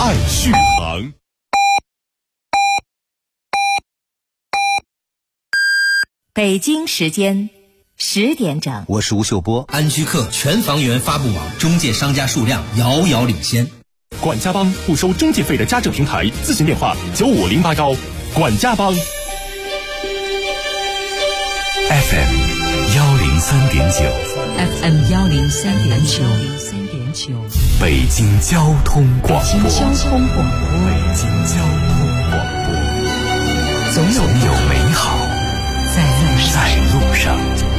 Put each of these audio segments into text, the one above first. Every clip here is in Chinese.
爱续航。 北京时间10点整， 我是吴秀波。 安居客全房源发布网，中介商家数量遥遥领先。 管家帮不收中介费的家政平台，咨询电话95081。管家帮 FM 103.9 北京交通广播， 北京交通广播，总有美好在路上。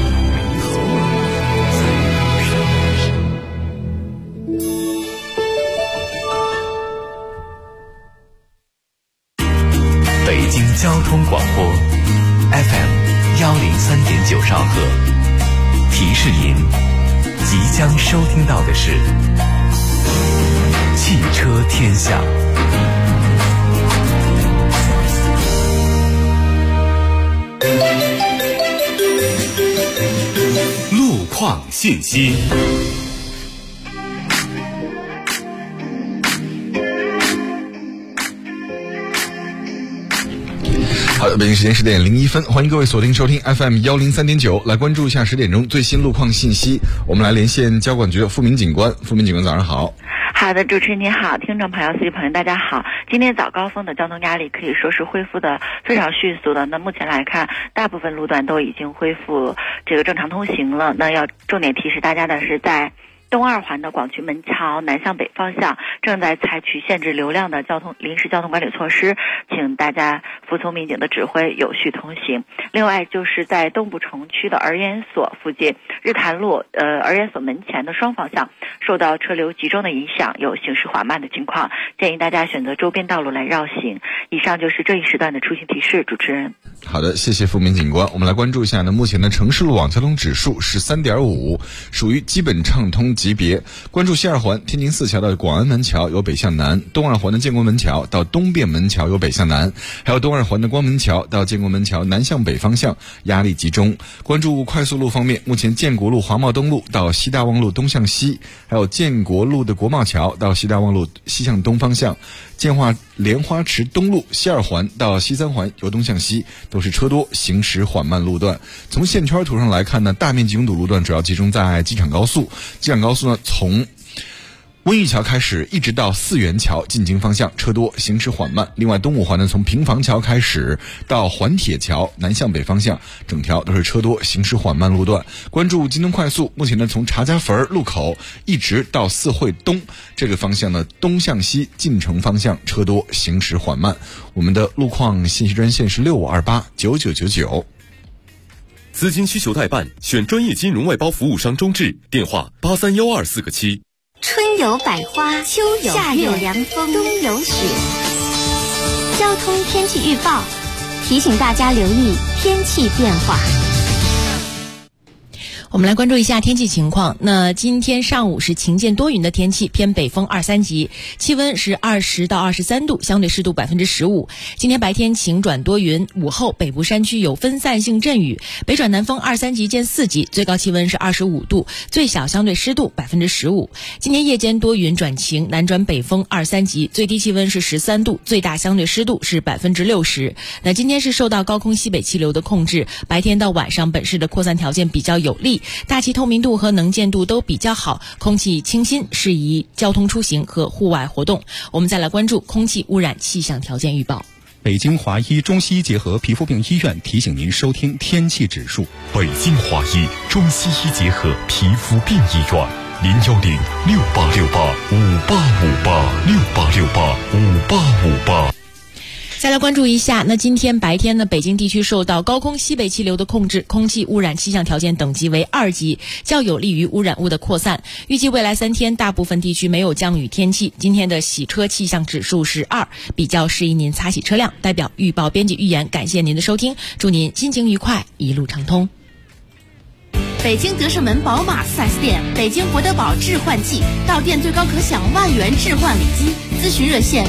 北京交通广播 FM 103.9兆赫，提示您即将收听到的是汽车天下。 路况信息。 好的，北京时间10点01分，欢迎各位锁定收听 FM 103.9，来关注一下10点钟最新路况信息。我们来连线交管局的付明警官。付明警官，早上好。 好的，主持人您好，听众朋友、司机朋友大家好。今天早高峰的交通压力可以说是恢复的非常迅速的。那目前来看，大部分路段都已经恢复这个正常通行了。那要重点提示大家的是，在东二环的广渠门桥南向北方向正在采取限制流量的临时交通管理措施，请大家服从民警的指挥，有序通行。另外就是在东部城区的儿研所附近日坛路儿研所门前的双方向受到车流集中的影响，有行驶缓慢的情况，建议大家选择周边道路来绕行。以上就是这一时段的出行提示，主持人。 好的，谢谢付明警官。我们来关注一下呢，目前的城市路网交通指数是 3.5， 属于基本畅通级别。关注西二环天津四桥到广安门桥由北向南，东二环的建国门桥到东便门桥由北向南，还有东二环的光门桥到建国门桥南向北方向压力集中。关注快速路方面，目前建国路华贸东路到西大望路东向西，还有建国路的国贸桥到西大望路西向东方向，建化莲花池东路西二环到西三环由东向西都是车多，行驶缓慢路段。从线圈图上来看呢，大面积拥堵路段主要集中在机场高速。机场高速呢，从温榆桥开始一直到四元桥进京方向车多，行驶缓慢。另外东五环呢，从平房桥开始到环铁桥南向北方向整条都是车多，行驶缓慢路段。关注京东快速，目前呢从查家坟路口一直到四惠东这个方向呢，东向西进城方向车多，行驶缓慢。我们的路况信息专线是65289999。 资金需求代办，选专业金融外包服务商中智，电话831247个7。 春有百花，秋有夏有凉风，冬有雪。交通天气预报提醒大家留意天气变化。 我们来关注一下天气情况。那今天上午是晴间多云的天气，偏北风2、3级，气温是20到23度，相对湿度15%。今天白天晴转多云，午后北部山区有分散性阵雨，北转南风2、3级见4级，最高气温是25度，最小相对湿度15%。今天夜间多云转晴，南转北风2、3级，最低气温是13度，最大相对湿度是60%。那今天是受到高空西北气流的控制，白天到晚上本市的扩散条件比较有利，大气透明度和能见度都比较好，空气清新，适宜交通出行和户外活动。我们再来关注空气污染气象条件预报。 北京华医中西医结合皮肤病医院提醒您收听天气指数。 北京华医中西医结合皮肤病医院，0106868585858，668685858。 再来关注一下，那今天白天呢，北京地区受到高空西北气流的控制，空气污染气象条件等级为2级，较有利于污染物的扩散。预计未来3天大部分地区没有降雨天气。今天的洗车气象指数是2，比较适宜您擦洗车辆。代表预报编辑预言，感谢您的收听，祝您心情愉快，一路畅通。 北京德胜门宝马 4S 店，北京博德堡置换季，到店最高可享万元置换礼金，咨询热线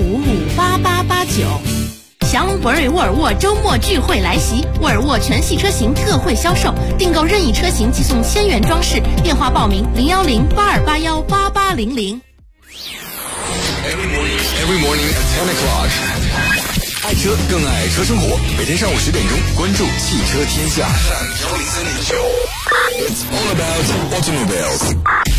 85558889。祥龙博瑞沃尔沃周末聚会来袭，沃尔沃全系车型特惠销售，订购任意车型即送1000元装饰，电话报名01082818800。 Every morning at 10 o'clock. 爱车更爱车生活，每天上午10点钟，关注汽车天下。It's all about automobiles.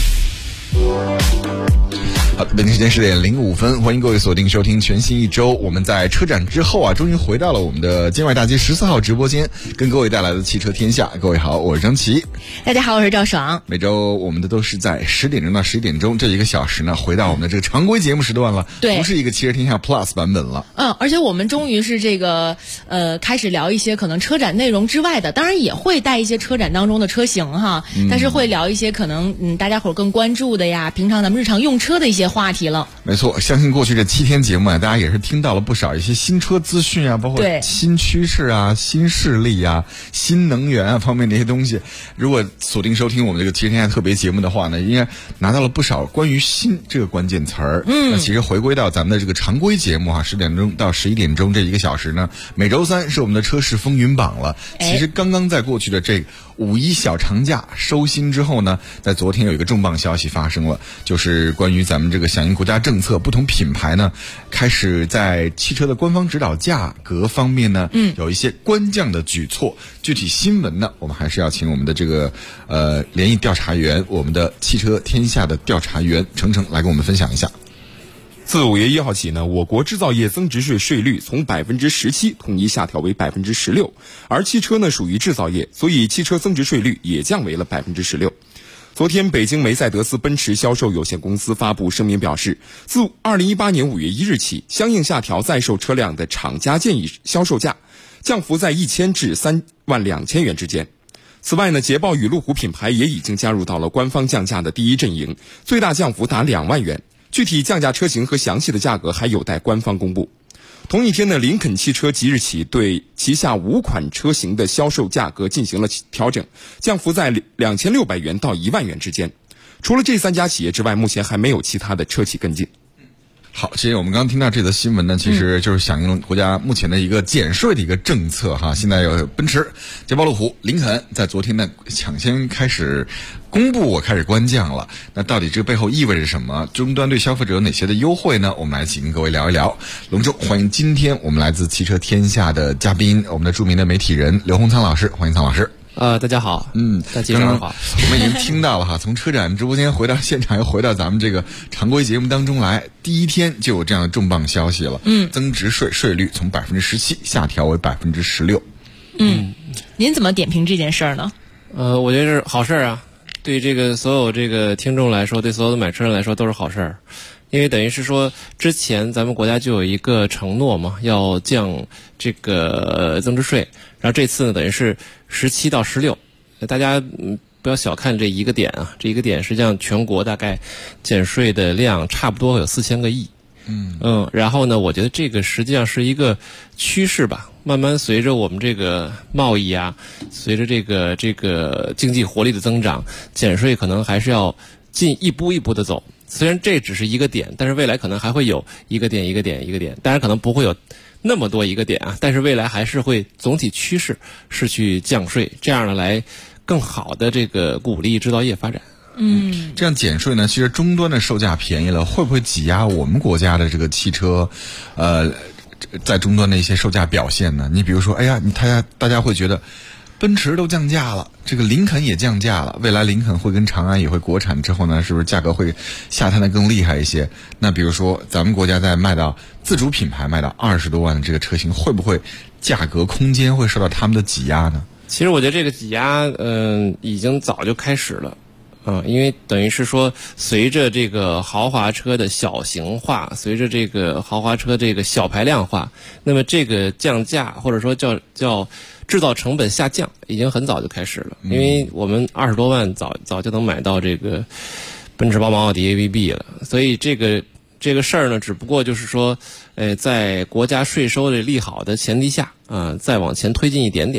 好，北京时间10点05分，欢迎各位锁定收听全新一周。我们在车展之后啊，终于回到了我们的建外大街14号直播间，跟各位带来的汽车天下。各位好，我是张琪。 大家好，我是赵爽。 每周我们的都是在10点钟到11点钟这1个小时呢，回到我们的这个常规节目时段了， 对， 不是一个汽车天下 Plus 版本了。 而且我们终于是这个开始聊一些可能车展内容之外的，当然也会带一些车展当中的车型哈，但是会聊一些可能大家伙更关注的呀，平常咱们日常用车的一些话题了。 没错，相信过去这7天节目啊，大家也是听到了不少一些新车资讯啊，包括新趋势啊、新势力啊、新能源啊方面的一些东西。如果锁定收听我们这个汽车天下特别节目的话呢，应该拿到了不少关于新这个关键词儿。那其实回归到咱们的这个常规节目啊，10点钟到11点钟这1个小时呢，每周三是我们的车市风云榜了。其实刚刚在过去的这5·1小长假收心之后呢，在昨天有一个重磅消息发生了，就是关于咱们这个响应国家政策，不同品牌呢开始在汽车的官方指导价格方面呢，有一些官降的举措。具体新闻呢，我们还是要请我们的这个联谊调查员，我们的汽车天下的调查员程程来跟我们分享一下。 自5月1号起呢，我国制造业增值税税率从17%统一下调为16%，而汽车呢属于制造业，所以汽车增值税率也降为了16%。昨天，北京梅赛德斯奔驰销售有限公司发布声明表示，自2018年5月1日起，相应下调在售车辆的厂家建议销售价，降幅在1000至32000元之间。此外呢，捷豹与路虎品牌也已经加入到了官方降价的第一阵营，最大降幅达2万元。具体降价车型和详细的价格还有待官方公布。同一天呢，林肯汽车即日起对旗下5款车型的销售价格进行了调整，降幅在2600元到1万元之间。除了这3家企业之外，目前还没有其他的车企跟进。 好，其实我们刚刚听到这则新闻呢，其实就是响应了国家目前的一个减税的一个政策哈。现在有奔驰、捷豹、路虎、林肯在昨天呢抢先开始公布，我开始官降了。那到底这背后意味着什么？终端对消费者有哪些的优惠呢？我们来请各位聊一聊。隆重欢迎今天我们来自汽车天下的嘉宾，我们的著名的媒体人刘洪仓老师，欢迎仓老师。 大家好，大家好。 我们已经听到了哈，从车展直播间回到现场，又回到咱们这个常规节目当中来，第一天就有这样的重磅消息了。增值税税率从17%下调为16%。 您怎么点评这件事儿呢？ 我觉得是好事啊，对这个所有这个听众来说，对所有的买车人来说都是好事儿。因为等于是说，之前咱们国家就有一个承诺嘛，要降这个增值税，然后这次呢，等于是17到16，大家不要小看这一个点啊，这一个点实际上全国大概减税的量差不多有4000个亿。然后呢，我觉得这个实际上是一个趋势吧，慢慢随着我们这个贸易啊，随着这个经济活力的增长，减税可能还是要一步一步的走。虽然这只是一个点，但是未来可能还会有一个点，当然可能不会有那么多一个点啊，但是未来还是会总体趋势是去降税，这样呢来更好的这个鼓励制造业发展。 这样减税呢，其实终端的售价便宜了，会不会挤压我们国家的这个汽车在终端的一些售价表现呢？你比如说，大家会觉得奔驰都降价了，这个林肯也降价了，未来林肯会跟长安也会国产之后呢，是不是价格会下探的更厉害一些？那比如说咱们国家在卖到自主品牌卖到20多万的这个车型，会不会价格空间会受到他们的挤压呢？ 其实我觉得这个挤压已经早就开始了。因为等于是说，随着这个豪华车的小型化，随着这个豪华车这个小排量化，那么这个降价或者说叫制造成本下降，已经很早就开始了。因为我们20多万早就能买到这个奔驰、宝马、奥迪 AVB 了，所以这个事儿呢，只不过就是说，在国家税收的利好的前提下再往前推进一点点。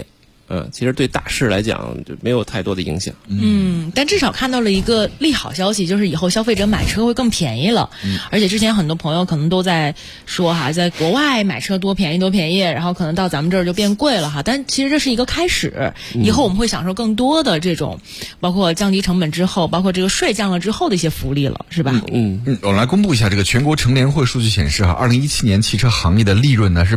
其实对大势来讲就没有太多的影响。 但至少看到了一个利好消息，就是以后消费者买车会更便宜了。而且之前很多朋友可能都在说哈，在国外买车多便宜多便宜，然后可能到咱们这儿就变贵了哈。但其实这是一个开始，以后我们会享受更多的这种，包括降低成本之后，包括这个税降了之后的一些福利了，是吧？ 我们来公布一下这个全国乘联会数据显示哈，2017年汽车行业的利润呢是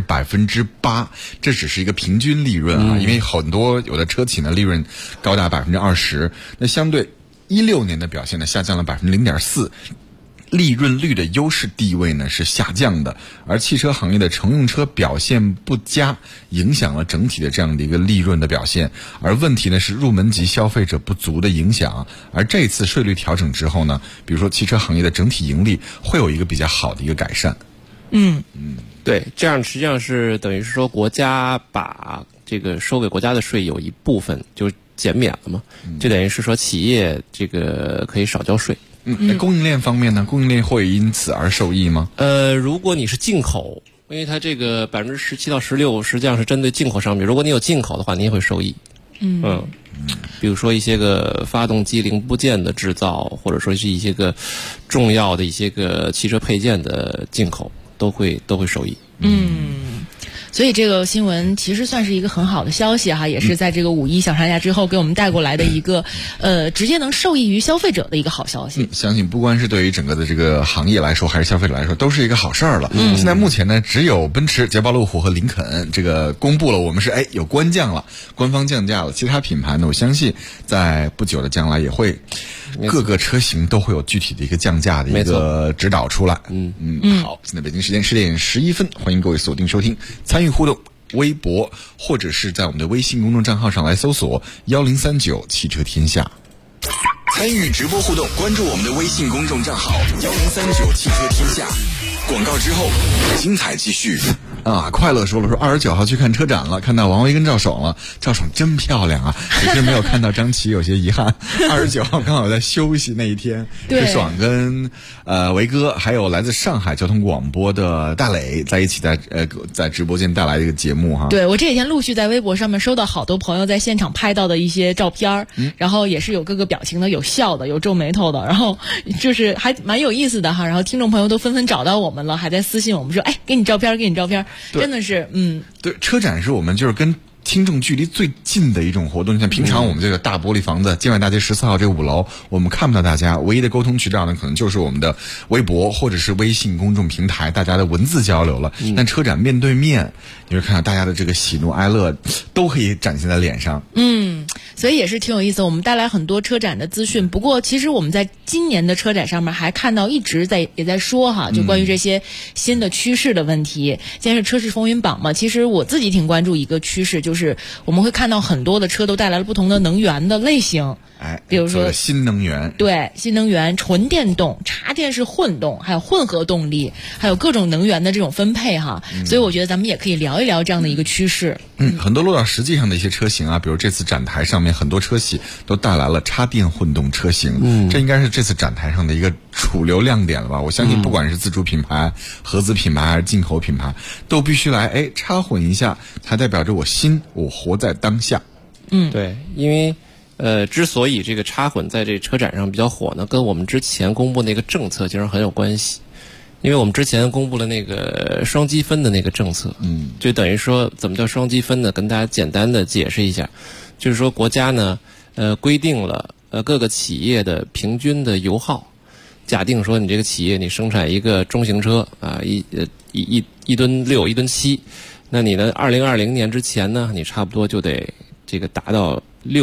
8%，这只是一个平均利润啊，因为很多有的车企呢利润高达20%，那相对16年的表现呢下降了0.4%。利润率的优势地位呢是下降的，而汽车行业的乘用车表现不佳，影响了整体的这样的一个利润的表现。而问题呢是入门级消费者不足的影响。而这次税率调整之后呢，比如说汽车行业的整体盈利会有一个比较好的一个改善。 对，这样实际上是等于是说国家把这个收给国家的税有一部分就减免了嘛，就等于是说企业这个可以少交税。 那供应链方面呢？供应链会因此而受益吗？ 如果你是进口，因为它这个17%到16%实际上是针对进口商品，如果你有进口的话，你也会受益。比如说一些个发动机零部件的制造，或者说是一些个重要的一些个汽车配件的进口，都会受益。 所以这个新闻其实算是一个很好的消息哈，也是在这个5·1小长假之后给我们带过来的一个直接能受益于消费者的一个好消息。 相信不光是对于整个的这个行业来说，还是消费者来说，都是一个好事儿了。现在目前呢，只有奔驰、捷豹路虎和林肯这个公布了我们是有官降了，官方降价了。其他品牌呢，我相信在不久的将来也会各个车型都会有具体的一个降价的一个指导出来。好，现在北京时间10点11分，欢迎各位锁定收听，参与互动，微博或者是在我们的微信公众账号上来搜索1039汽车天下。 参与直播互动，关注我们的微信公众账号1039汽车天下。广告之后，精彩继续。 快乐说29号去看车展了，看到王维跟赵爽了，赵爽真漂亮啊，只是没有看到张琪，有些遗憾。29号刚好在休息那一天，是爽跟维哥还有来自上海交通广播的大磊在一起在直播间带来这个节目哈。 对，我这几天陆续在微博上面收到好多朋友在现场拍到的一些照片，然后也是有各个表情的，有笑的，有皱眉头的，然后就是还蛮有意思的哈。然后听众朋友都纷纷找到我们了，还在私信我们说，给你照片，真的是对，车展是我们就是跟听众距离最近的一种活动。像平常我们这个大玻璃房子建外大街14号这个5楼，我们看不到大家，唯一的沟通渠道呢，可能就是我们的微博或者是微信公众平台大家的文字交流了。但车展面对面，你会看到大家的这个喜怒哀乐都可以展现在脸上。 所以也是挺有意思，我们带来很多车展的资讯。不过其实我们在今年的车展上面还看到一直也在说哈，就关于这些新的趋势的问题。今天是车市风云榜嘛，其实我自己挺关注一个趋势，就是我们会看到很多的车都带来了不同的能源的类型。比如说新能源， 对，新能源、纯电动、插电式混动，还有混合动力，还有各种能源的这种分配哈。所以我觉得咱们也可以聊一聊这样的一个趋势。 很多落到实际上的一些车型啊，比如这次展台上面很多车企都带来了插电混动车型，这应该是这次展台上的一个主流亮点了吧？我相信不管是自主品牌、合资品牌还是进口品牌，都必须来插混一下，才代表着我活在当下。 对，因为之所以这个插混在这车展上比较火呢，跟我们之前公布那个政策其实很有关系。因为我们之前公布了那个双积分的那个政策，就等于说怎么叫双积分呢？跟大家简单的解释一下，就是说国家呢，规定了各个企业的平均的油耗。假定说你这个企业你生产一个中型车啊，一吨6、1吨7，那你呢2020年之前呢，你差不多就得这个达到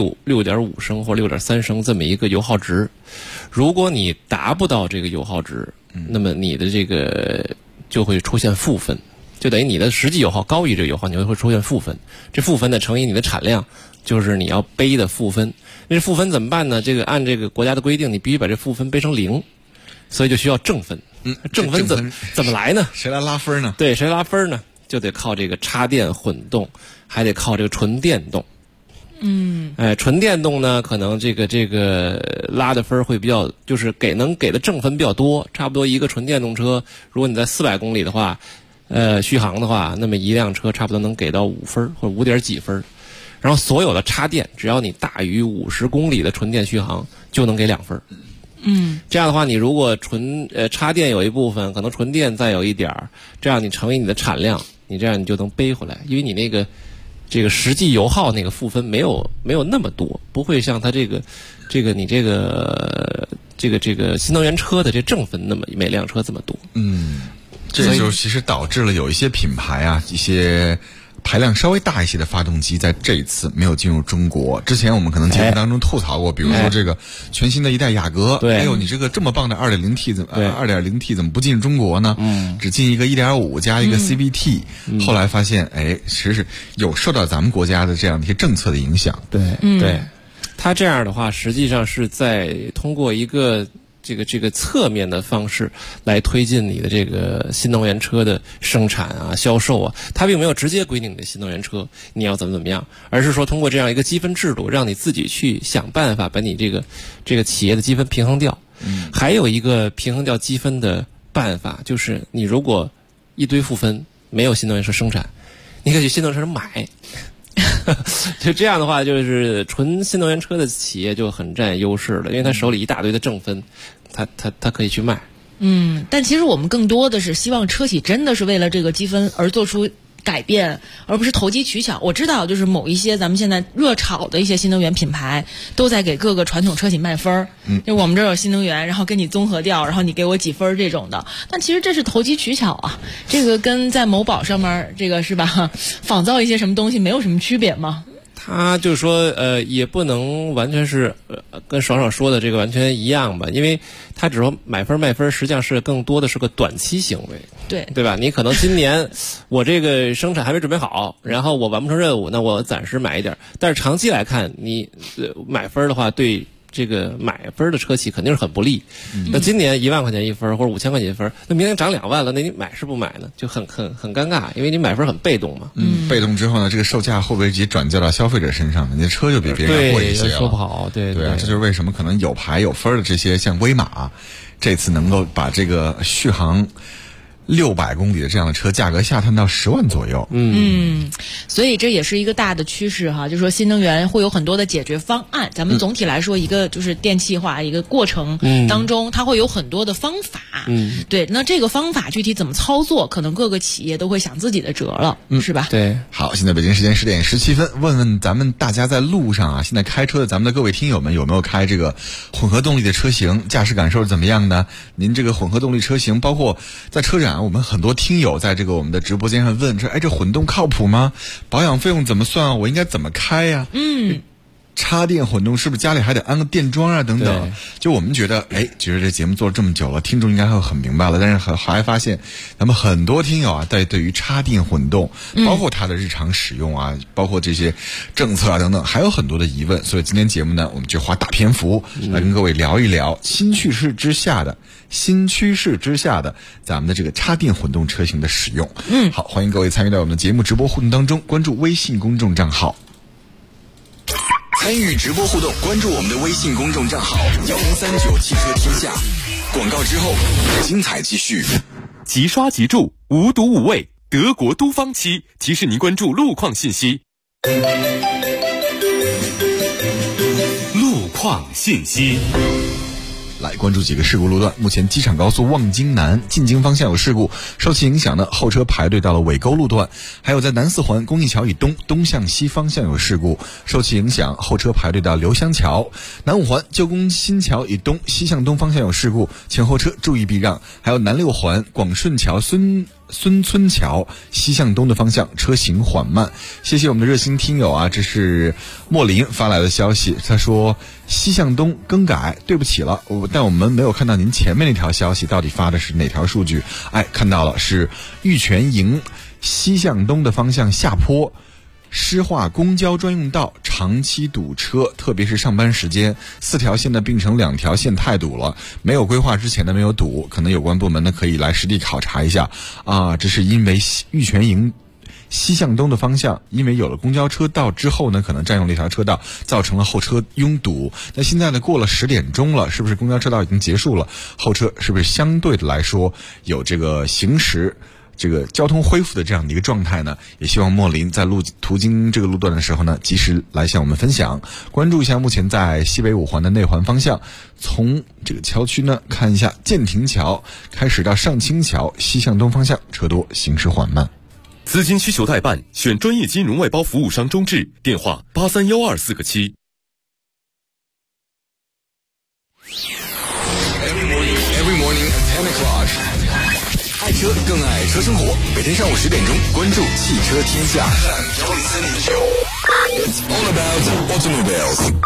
6.5升或6.3升这么一个油耗值。如果你达不到这个油耗值，那么你的这个就会出现负分，就等于你的实际油耗高于这个油耗，你就会出现负分。这负分呢乘以你的产量，就是你要背的负分。那负分怎么办呢？这个按这个国家的规定，你必须把这负分背成0，所以就需要正分。正分怎么来呢？ 谁来拉分呢？ 对，谁拉分呢？就得靠这个插电混动，还得靠这个纯电动。纯电动呢，可能这个拉的分会比较，就是能给的正分比较多，差不多一个纯电动车，如果你在400公里的话，续航的话，那么一辆车差不多能给到5分或者5点几分。 然后所有的插电，只要你大于50公里的纯电续航，就能给2分。这样的话，你如果插电有一部分，可能纯电再有一点儿，这样你乘以你的产量，你这样你就能背回来，因为你这个实际油耗那个负分没有那么多，不会像它这个新能源车的这正分那么每辆车这么多。 这就其实导致了有一些品牌啊，一些排量稍微大一些的发动机在这一次没有进入中国。之前我们可能节目当中吐槽过，比如说这个全新的一代雅阁，哎呦，你这个这么棒的 2.0T 怎么不进中国呢？只进一个 1.5 加一个 CVT。后来发现，哎，其实是有受到咱们国家的这样的一些政策的影响。 对，它这样的话，实际上是在通过一个这个侧面的方式来推进你的这个新能源车的生产啊、销售啊，它并没有直接规定你的新能源车你要怎么样，而是说通过这样一个积分制度，让你自己去想办法把你这个企业的积分平衡掉。还有一个平衡掉积分的办法，就是你如果一堆负分没有新能源车生产，你可以去新能源车买。就这样的话，就是纯新能源车的企业就很占优势了，因为他手里一大堆的正分，他可以去卖。 但其实我们更多的是希望车企真的是为了这个积分而做出改变，而不是投机取巧。我知道，就是某一些咱们现在热炒的一些新能源品牌，都在给各个传统车企卖分儿。就我们这儿有新能源，然后跟你综合掉，然后你给我几分这种的。但其实这是投机取巧啊，这个跟在某宝上面这个是吧，仿造一些什么东西没有什么区别吗？ 他就说也不能完全是跟爽爽说的这个完全一样吧，因为他只说买分卖分，实际上是更多的是个短期行为，对吧？你可能今年我这个生产还没准备好，然后我完不成任务，那我暂时买一点，但是长期来看，你买分的话，对这个买分的车企肯定是很不利。那今年1万块钱一分或者5000块钱一分，那明年涨2万了，那你买是不买呢？就很尴尬，因为你买分很被动嘛。 被动之后呢，这个售价会不会直接转嫁到消费者身上呢？你的车就比别人贵一些了。 说不好，对啊，这就是为什么可能有牌有分的这些像威马，这次能够把这个续航600公里的这样的车价格下探到10万左右。 所以这也是一个大的趋势哈，就是说新能源会有很多的解决方案。咱们总体来说，一个就是电气化一个过程当中，它会有很多的方法。对，那这个方法具体怎么操作，可能各个企业都会想自己的辙了，是吧？ 对。 好，现在北京时间10点17分，问问咱们大家在路上啊，现在开车的咱们的各位听友们有没有开这个混合动力的车型，驾驶感受是怎么样呢？您这个混合动力车型，包括在车展，我们很多听友在这个我们的直播间上问说，哎，这混动靠谱吗？保养费用怎么算啊？我应该怎么开呀？插电混动是不是家里还得安个电桩啊？等等。就我们觉得，觉得这节目做了这么久了，听众应该会很明白了。但是还发现，咱们很多听友啊，对于插电混动，包括它的日常使用啊，包括这些政策啊等等，还有很多的疑问。所以今天节目呢，我们就花大篇幅来跟各位聊一聊新趋势之下的咱们的这个插电混动车型的使用。好，欢迎各位参与到我们的节目直播互动当中，关注微信公众账号。 参与直播互动，关注我们的微信公众账号1039汽车天下。广告之后，精彩继续。 即刷即住，无毒无味，德国都方漆提示您关注路况信息。路况信息。 来关注几个事故路段。目前机场高速望京南进京方向有事故，受其影响呢，后车排队到了尾沟路段。还有在南四环公益桥以东向西方向有事故，受其影响，后车排队到刘香桥。南五环旧宫新桥以东西向东方向有事故，前后车注意避让。还有南六环广顺桥孙村桥西向东的方向车行缓慢。谢谢我们的热心听友啊，这是莫林发来的消息，他说西向东更改，对不起了，但我们没有看到您前面那条消息到底发的是哪条数据。看到了，是玉泉营西向东的方向下坡施化公交专用道长期堵车，特别是上班时间，4条线呢并成2条线太堵了，没有规划之前呢没有堵，可能有关部门呢可以来实地考察一下啊。这是因为玉泉营西向东的方向，因为有了公交车道之后呢，可能占用了一条车道，造成了后车拥堵。那现在呢过了10点钟了，是不是公交车道已经结束了？后车是不是相对的来说有这个行驶这个交通恢复的这样的一个状态呢，也希望莫林在途经这个路段的时候呢，及时来向我们分享。关注一下目前在西北五环的内环方向，从这个桥区呢看一下建亭桥开始到上清桥西向东方向车多，行驶缓慢。 资金需求代办，选专业金融外包服务商中智，电话831247个7。 Every morning at 10 o'clock， 爱车更爱车生活。每天上午10点钟，关注汽车天下。It's all about automobiles。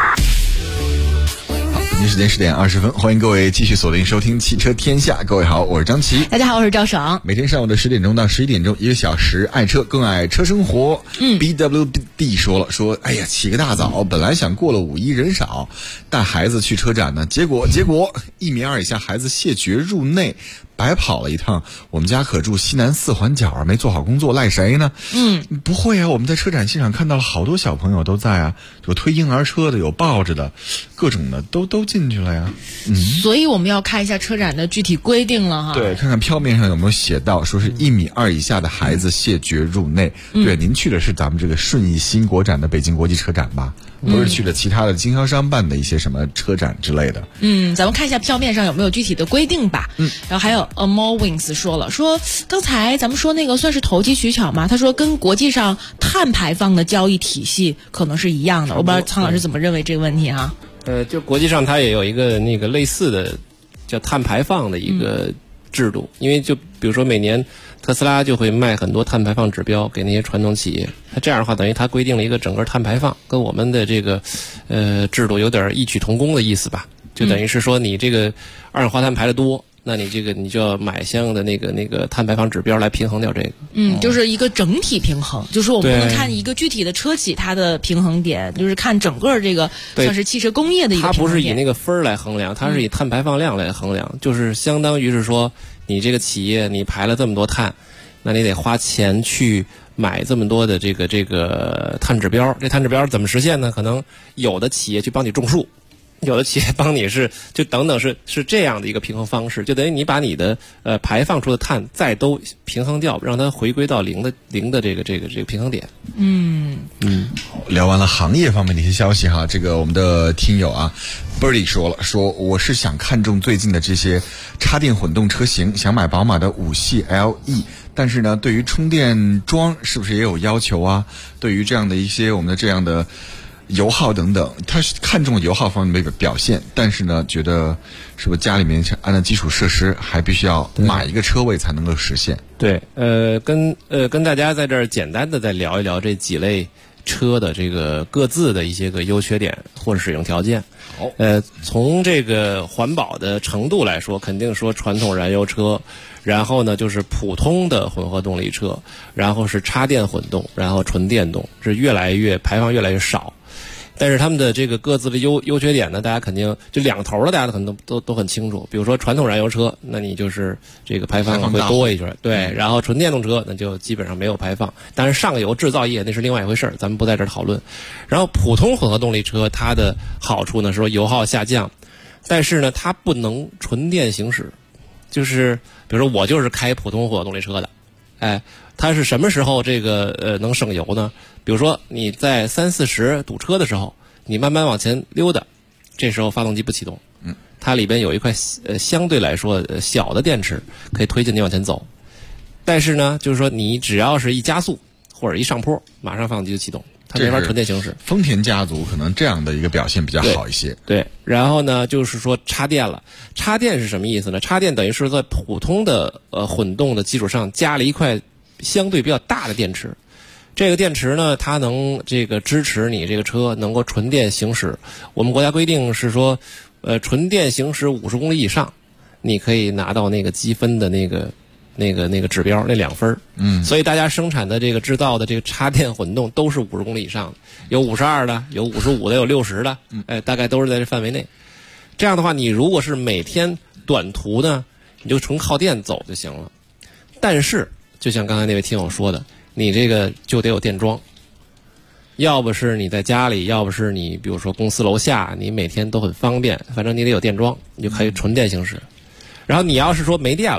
北京时间10点20分，欢迎各位继续锁定收听汽车天下。各位好，我是张琪。 大家好，我是赵爽。 每天上午的10点钟到11点钟，1个小时，爱车更爱车生活。BWD 说，哎呀，起个大早，本来想过了5一人少，带孩子去车展呢，结果1.2米以下孩子谢绝入内。白跑了一趟，我们家可住西南4环角啊，没做好工作，赖谁呢？不会啊，我们在车展现场看到了好多小朋友都在啊，有推婴儿车的，有抱着的，各种的都进去了呀。 所以我们要看一下车展的具体规定了哈。 对，看看票面上有没有写到，说是1.2米以下的孩子谢绝入内。对，您去的是咱们这个顺义新国展的北京国际车展吧？不是去了其他的经销商办的一些什么车展之类的。 咱们看一下票面上有没有具体的规定吧。然后还有Amowings 说刚才咱们说那个算是投机取巧吗？他说跟国际上碳排放的交易体系可能是一样的。我不知道苍老师怎么认为这个问题啊？ 就国际上它也有一个那个类似的叫碳排放的一个制度，因为就比如说每年特斯拉就会卖很多碳排放指标给那些传统企业，它这样的话等于它规定了一个整个碳排放，跟我们的这个制度有点异曲同工的意思吧？就等于是说你这个二氧化碳排得多，那你这个你就要买相应的那个碳排放指标来平衡掉这个。 就是一个整体平衡，就是我们不能看一个具体的车企它的平衡点，就是看整个这个像是汽车工业的一个平衡点。 它不是以那个分儿来衡量，它是以碳排放量来衡量，就是相当于是说你这个企业你排了这么多碳，那你得花钱去买这么多的这个碳指标。这碳指标怎么实现呢？可能有的企业去帮你种树，有的企业帮你就等等是这样的一个平衡方式，就等于你把你的排放出的碳再都平衡掉，让它回归到零的这个平衡点。 聊完了行业方面的一些消息哈，这个我们的听友啊 Birdy 说我是想看中最近的这些插电混动车型，想买宝马的5系 LE， 但是呢对于充电桩是不是也有要求啊？对于这样的一些我们的这样的油耗等等，他是看重油耗方面的表现，但是呢觉得是不是家里面按照基础设施还必须要买一个车位才能够实现。 对，跟大家在这儿简单的再聊一聊这几类车的这个各自的一些个优缺点或者使用条件。从这个环保的程度来说，肯定说传统燃油车，然后呢就是普通的混合动力车，然后是插电混动，然后纯电动，是排放越来越少。但是他们的这个各自的优缺点呢，大家肯定就两头的，大家可能都很清楚。比如说传统燃油车，那你就是这个排放会多一些，对。然后纯电动车那就基本上没有排放，但是上游制造业那是另外一回事，咱们不在这儿讨论。然后普通混合动力车它的好处呢是说油耗下降，但是呢它不能纯电行驶，就是比如说我就是开普通混合动力车的，它是什么时候这个能省油呢？比如说你在30-40堵车的时候，你慢慢往前溜达，这时候发动机不启动，它里边有一块相对来说小的电池可以推进你往前走。但是呢，就是说你只要是一加速或者一上坡，马上发动机就启动，它没法纯电行驶。 丰田家族可能这样的一个表现比较好一些。 对，然后呢，就是说插电了。插电是什么意思呢？插电等于是在普通的混动的基础上加了一块相对比较大的电池。这个电池呢，它能这个支持你这个车能够纯电行驶。我们国家规定是说，纯电行驶50公里以上，你可以拿到那个积分的那个指标，那2分。所以大家生产的这个制造的这个插电混动都是50公里以上的，有52的，有55的，有60的，大概都是在这范围内。这样的话，你如果是每天短途呢，你就纯靠电走就行了。但是，就像刚才那位听友说的，你这个就得有电桩，要不是你在家里，要不是你比如说公司楼下，你每天都很方便，反正你得有电桩，你就可以纯电行驶。然后你要是说没电了，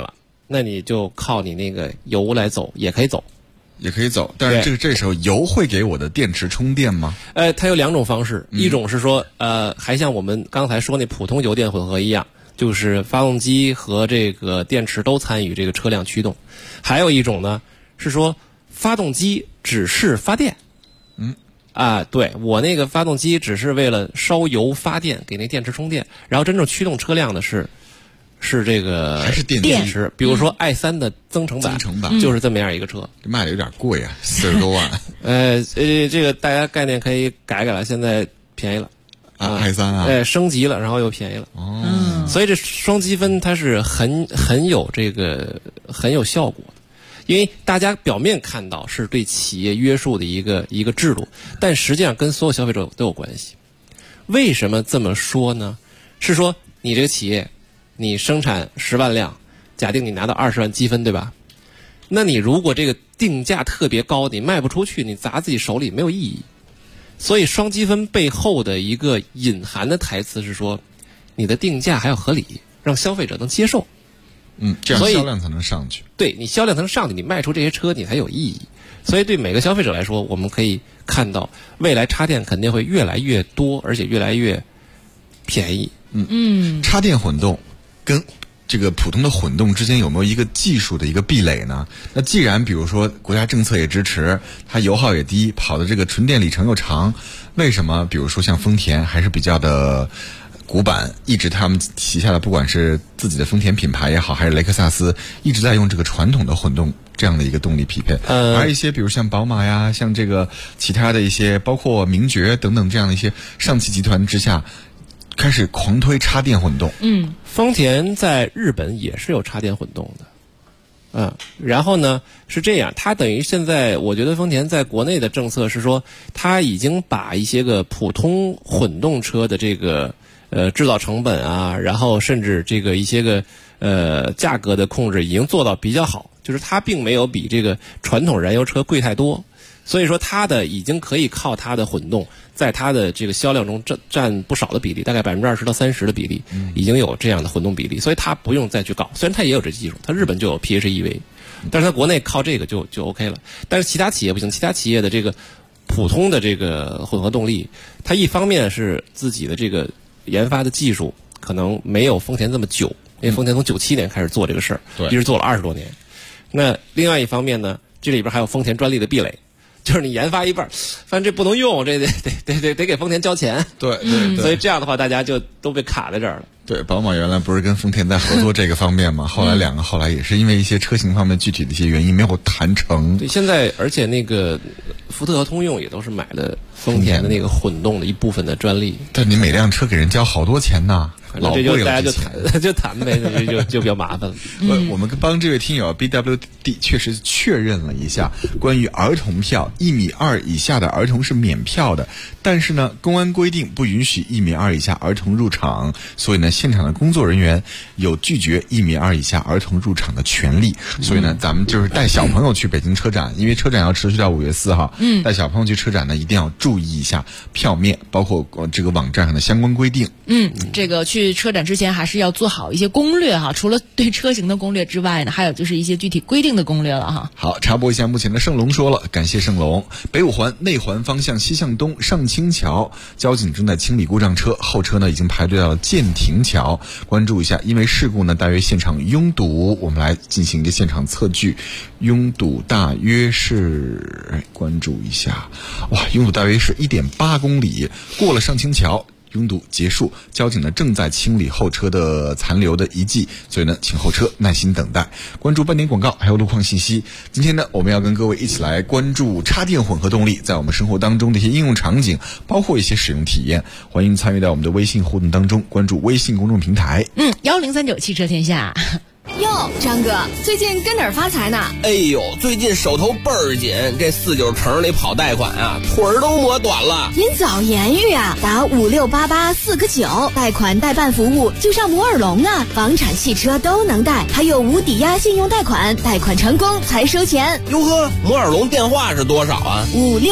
那你就靠你那个油来走，也可以走。 但是这时候油会给我的电池充电吗？ 它有两种方式，一种是说还像我们刚才说那普通油电混合一样，就是发动机和这个电池都参与这个车辆驱动。还有一种呢是说发动机只是发电。对，我那个发动机只是为了烧油发电，给那电池充电，然后真正驱动车辆的是这个还是电池，比如说i3的增程版就是这么样一个车， 卖的有点贵啊，40多万。 这个大家概念可以改了，现在便宜了 i3 啊， 升级了，然后又便宜了。所以这双积分它是很有效果的。因为大家表面看到是对企业约束的一个制度，但实际上跟所有消费者都有关系。为什么这么说呢？是说你这个企业，你生产10万辆，假定你拿到20万积分，对吧？那你如果这个定价特别高，你卖不出去，你砸自己手里没有意义。所以双积分背后的一个隐含的台词是说，你的定价还要合理，让消费者能接受。 这样销量才能上去。 对，你销量才能上去，你卖出这些车你才有意义。所以对每个消费者来说，我们可以看到未来插电肯定会越来越多，而且越来越便宜。 插电混动跟这个普通的混动之间有没有一个技术的一个壁垒呢？那既然比如说国家政策也支持，它油耗也低，跑的这个纯电里程又长，为什么比如说像丰田还是比较的古板，一直他们旗下的不管是自己的丰田品牌也好，还是雷克萨斯，一直在用这个传统的混动这样的一个动力匹配。而一些比如像宝马呀，像这个其他的一些包括名爵等等这样的一些上汽集团之下，开始狂推插电混动。 丰田在日本也是有插电混动的。然后呢是这样，它等于现在我觉得丰田在国内的政策是说，它已经把一些个普通混动车的这个制造成本啊，然后甚至这个一些个价格的控制已经做到比较好，就是它并没有比这个传统燃油车贵太多，所以说它的已经可以靠它的混动在它的这个销量中占不少的比例，大概20%到30%的比例，已经有这样的混动比例，所以它不用再去搞。虽然它也有这技术，它日本就有 PHEV， 但是它国内靠这个就 OK 了。但是其他企业不行，其他企业的这个普通的这个混合动力，它一方面是自己的这个研发的技术可能没有丰田这么久，因为丰田从97年开始做这个事儿，一直做了20多年。那另外一方面呢，这里边还有丰田专利的壁垒，就是你研发一半，反正这不能用，这得给丰田交钱。 对， 所以这样的话，大家就都被卡在这儿了。 对，宝马原来不是跟丰田在合作这个方面吗？后来两个后来也是因为一些车型方面具体的一些原因没有谈成。 对，现在而且那个福特和通用也都是买了丰田的那个混动的一部分的专利。 但你每辆车给人交好多钱呐，老贵了。 这就大家就谈呗，就比较麻烦了。 我们帮这位听友 BWD 确实确认了一下，关于儿童票，1.2米以下的儿童是免票的，但是呢，公安规定不允许1.2米以下儿童入场，所以呢，现场的工作人员有拒绝1.2米以下儿童入场的权利。所以呢，咱们就是带小朋友去北京车展，因为车展要持续到5月4号。带小朋友去车展呢，一定要注意一下票面，包括这个网站上的相关规定。 这个去车展之前还是要做好一些攻略哈，除了对车型的攻略之外呢，还有就是一些具体规定的攻略了哈。 好，插播一下，目前的盛龙说了，感谢盛龙。北五环内环方向西向东上清桥，交警正在清理故障车，后车呢已经排队到了建亭桥，关注一下，因为事故呢，大约现场拥堵，我们来进行一个现场测距，拥堵大约是关注一下，拥堵大约是1.8公里，过了上清桥。拥堵结束，交警呢正在清理后车的残留的遗迹，所以呢，请后车耐心等待。关注半点广告，还有路况信息。今天呢，我们要跟各位一起来关注插电混合动力在我们生活当中的一些应用场景，包括一些使用体验。欢迎参与到我们的微信互动当中，关注微信公众平台。 1039汽车天下。 哟，张哥，最近跟哪儿发财呢？ 哎呦，最近手头倍儿紧，这49城里跑贷款啊，腿儿都磨短了。 您早言语啊，打5688-4个9，贷款代办服务就上摩尔龙啊，房产、汽车都能贷，还有无抵押信用贷款，贷款成功才收钱。 哟呵，摩尔龙电话是多少啊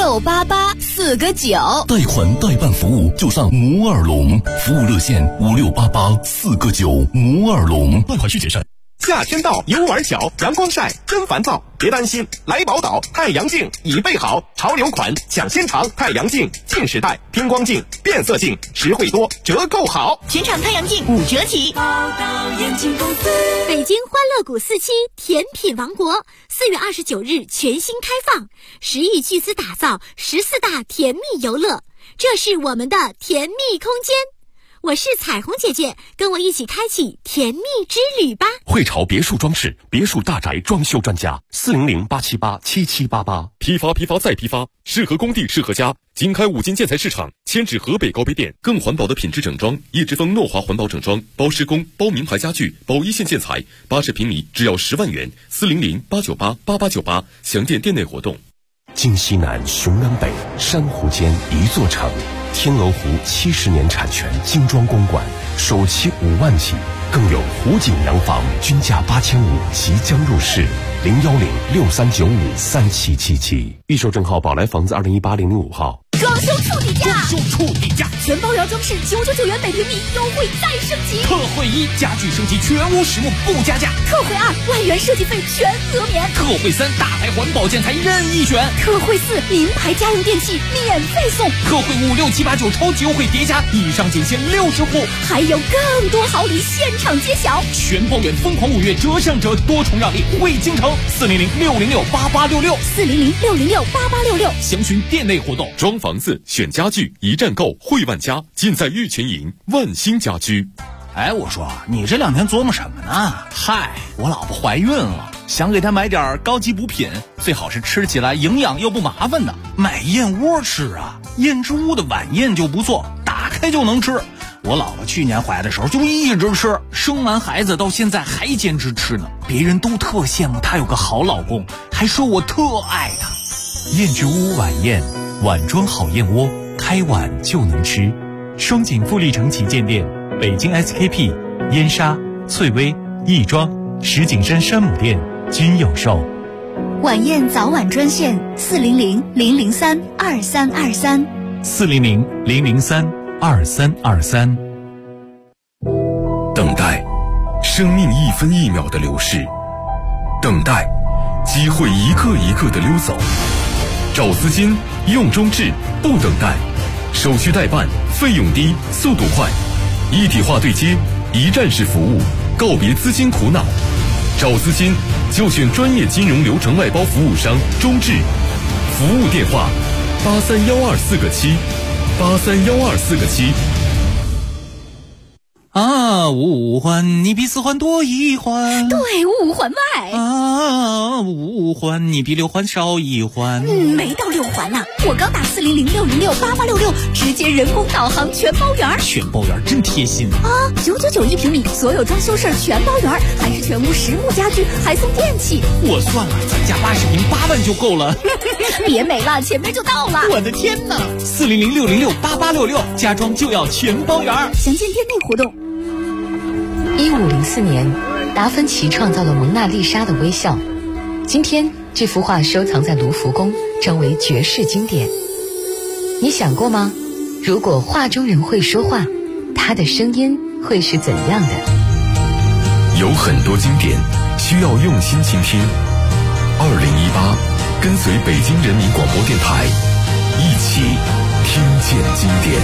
？5688-4个9， 贷款代办服务就上摩尔龙，服务热线5688-4个9，摩尔龙，贷款需谨慎。 夏天到，游玩小，阳光晒真烦躁。别担心，来宝岛太阳镜已备好，潮流款抢先尝。太阳镜近视带、偏光镜、变色镜，实惠多，折扣好。 全场太阳镜5折起。 宝岛眼镜公司， 北京欢乐谷4期甜品王国4月29日全新开放，10亿巨资打造14大甜蜜游乐，这是我们的甜蜜空间。我是彩虹姐姐，跟我一起开启甜蜜之旅吧！ 汇潮别墅装饰，别墅大宅装修专家，400-878-7788，批发再批发，适合工地适合家。经开5金建材市场，迁至河北高碑店，更环保的品质整装，叶之峰诺华环保整装，包施工，包名牌家具，包一线建材，80平米只要10万元，400-898-8898，详见店内活动。 京西南，雄南北，珊瑚间一座城。天鹅湖70年产权精装公馆，首期5万起，更有湖景洋房均价8500即将入市。010-6395-3777，预售证号宝来房子2018005号。 装修触底价， 全包圆装饰999元每平米，优惠再升级。 特惠1，家具升级全屋实木不加价。 特惠2，万元设计费全额免。 特惠3，大牌环保建材任意选。 特惠4，名牌家用电器免费送。 特惠5、6、7、8、9超级优惠叠加，以上仅限60户， 还有更多好礼现场揭晓。 全包圆疯狂5月折上折，多重让利惠京城。400-606-8866， 400-606-8866， 详询店内活动。 装房子选家具，一站购汇万家，尽在玉泉营万兴家居。 哎，我说你这2天琢磨什么呢？ 嗨，我老婆怀孕了，想给她买点高级补品，最好是吃起来营养又不麻烦的。 买燕窝吃啊，燕之屋的晚宴就不错，打开就能吃。我老婆去年怀的时候就一直吃，生完孩子到现在还坚持吃呢。别人都特羡慕她有个好老公，还说我特爱她。 燕之屋晚宴，碗装好燕窝，开碗就能吃。双井富力城旗舰店、北京 SKP、燕莎、翠微、亦庄、石景山山姆店均有售。 晚宴早晚专线400-003-2323。 400-003-2323。 等待，生命1分1秒的流逝；等待，机会一个一个的溜走。找资金，用中置，不等待，手续代办，费用低，速度快，一体化对接，一站式服务，告别资金苦恼。找资金就选专业金融流程外包服务商中置，服务电话83124个7，83124个7。 啊，五环你比4环多1环， 对，5环外啊，5环你比6环少1环。 没到6环呢，我刚打400-606-8866，直接人工导航全包圆。 全包圆真贴心啊！9991平米，所有装修事儿全包圆，还是全屋实木家具，还送电器。 我算了，咱家80平8万就够了。 别美了，前面就到了。 我的天哪！400-606-8866，家装就要全包圆。 详见店内活动。 1504年，达芬奇创造了蒙娜丽莎的微笑。今天，这幅画收藏在卢浮宫，成为绝世经典。你想过吗？如果画中人会说话，他的声音会是怎样的？ 有很多经典需要用心倾听。2018，跟随北京人民广播电台，一起听见经典。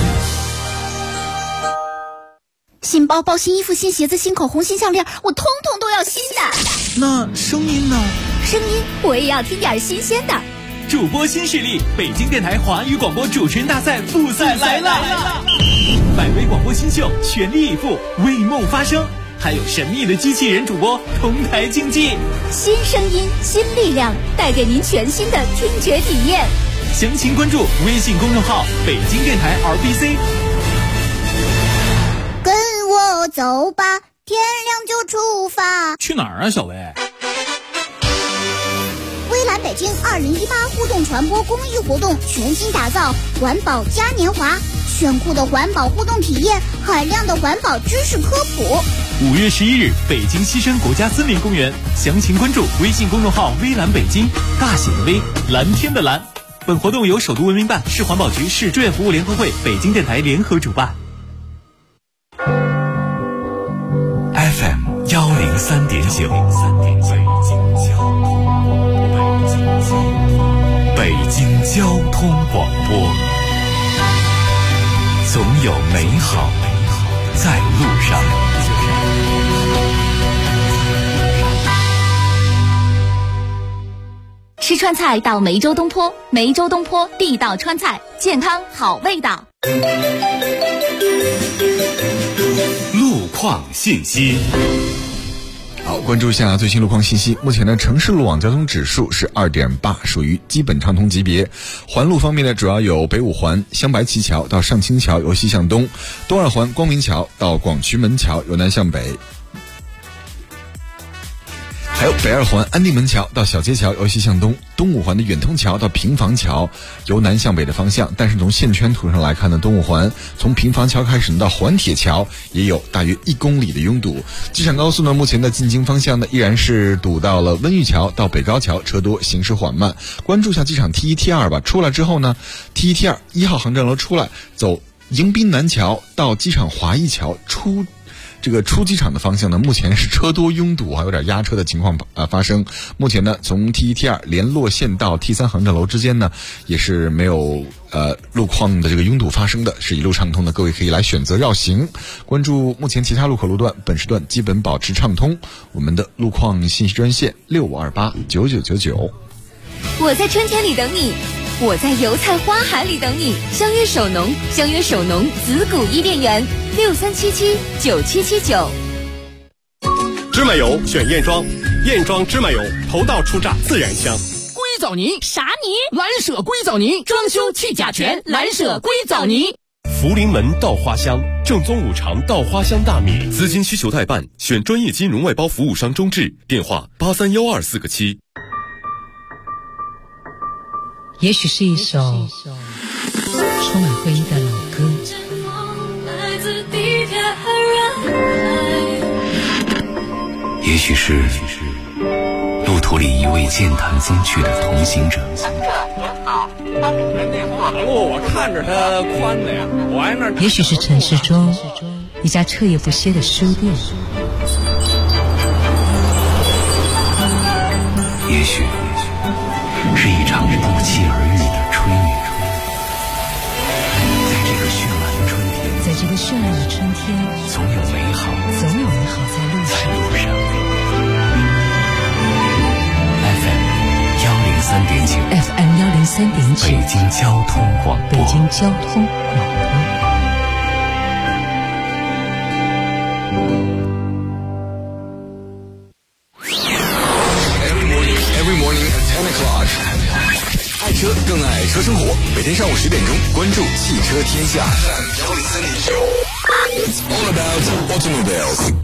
新包包、新衣服、新鞋子、新口红、新项链，我通通都要新的。 那声音呢？ 声音我也要听点新鲜的。 主播新势力，北京电台华语广播主持人大赛复赛来了！100位广播新秀全力以赴，为梦发声，还有神秘的机器人主播同台竞技。 新声音，新力量，带给您全新的听觉体验。 详情关注微信公众号北京电台 RBC。 跟我走吧，天亮就出发。 去哪儿啊，小薇？ 微蓝北京2018互动传播公益活动全新打造环保嘉年华，炫酷的环保互动体验，海量的环保知识科普。 5月11日，北京西山国家森林公园，详情关注微信公众号微蓝北京，大写的微，蓝天的蓝。本活动由首都文明办、市环保局、市志愿服务联合会、北京电台联合主办。 FM10 103.9，北京交通广播，总有美好在路上。 吃川菜到梅州东坡，梅州东坡地道川菜，健康好味道。 路况信息。 好，关注一下最新路况信息。目前呢，城市路网交通指数是2.8，属于基本畅通级别。环路方面呢，主要有北五环镶白旗桥到上清桥由西向东，东二环光明桥到广渠门桥由南向北。还有北二环安定门桥到小街桥由西向东，东五环的远通桥到平房桥由南向北的方向。但是从线圈图上来看呢，东五环从平房桥开始到环铁桥也有大约1公里的拥堵。机场高速呢，目前的进京方向呢依然是堵到了温榆桥到北高桥，车多，行驶缓慢。关注一下机场 T1 T2 吧，出来之后呢 T1 T2 1号航站楼出来，走迎宾南桥到机场华谊桥出机场的方向呢，目前是车多拥堵，还有点压车的情况发生。目前呢，从 T1 T2 联络线到 T3 航站楼之间呢，也是没有路况的这个拥堵发生的，是一路畅通的。各位可以来选择绕行。关注目前其他路口路段，本时段基本保持畅通。我们的路况信息专线65289999。 我在春天里等你，我在油菜花海里等你。相约首农，相约首农紫谷伊甸园，63779779。 芝麻油选燕庄，燕庄芝麻油头道初榨，自然香。 硅藻泥啥泥？ 蓝舍硅藻泥，装修去甲醛，蓝舍硅藻泥。 福临门稻花香，正宗五常稻花香大米。资金需求代办，选专业金融外包服务商中智，电话831247个7。 也许是一首充满回忆的老歌， 也许是路途里一位健谈风趣的同行者。 马路我看着它宽的呀，我挨那。 也许是城市中一家彻夜不歇的书店， 也许是一场不期而遇的吹雨。在这个绚烂的春天，总有美好在路上。FM 103.9，北京交通广播。 Every morning at 10 o'clock。爱车更爱车生活，每天上午10点钟，关注汽车天下。It's all about automobiles。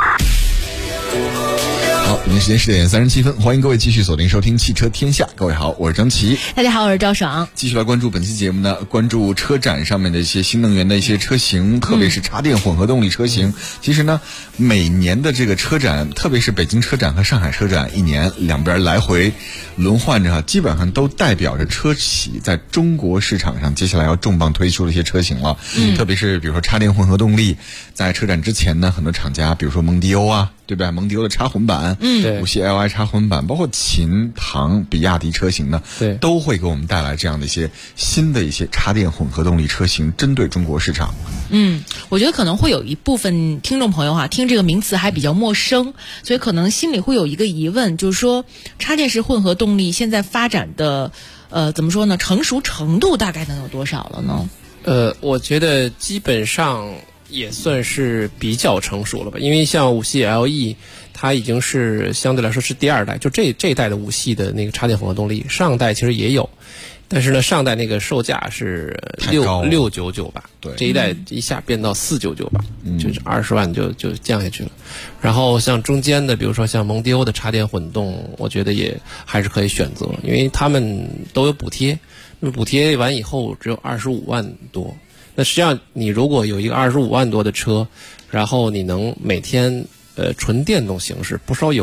好，北京时间10点37分，欢迎各位继续锁定收听汽车天下。各位好，我是张琪。 大家好，我是赵爽。 继续来关注本期节目呢，关注车展上面的一些新能源的一些车型，特别是插电混合动力车型。其实呢，每年的这个车展，特别是北京车展和上海车展，一年两边来回轮换着，基本上都代表着车企在中国市场上接下来要重磅推出的一些车型了。特别是比如说插电混合动力，在车展之前呢，很多厂家，比如说蒙迪欧啊，对吧？蒙迪欧的插混版，无锡 LI 插混版，包括秦、唐、比亚迪车型呢，都会给我们带来这样的一些新的一些插电混合动力车型，针对中国市场。 我觉得可能会有一部分听众朋友听这个名词还比较陌生，所以可能心里会有一个疑问，就是说插电式混合动力现在发展的怎么说呢？成熟程度大概能有多少了呢？ 我觉得基本上也算是比较成熟了吧，因为像五系 LE 它已经是相对来说是第二代，就这一代的五系的那个插电混合动力，上代其实也有，但是呢上代那个售价是699吧，对，这一代一下变到499吧，就是20万就降下去了。然后像中间的，比如说像蒙迪欧的插电混动，我觉得也还是可以选择，因为他们都有补贴，那么补贴完以后只有25万多。那实际上你如果有一个25万多的车，然后你能每天纯电动形式不烧油，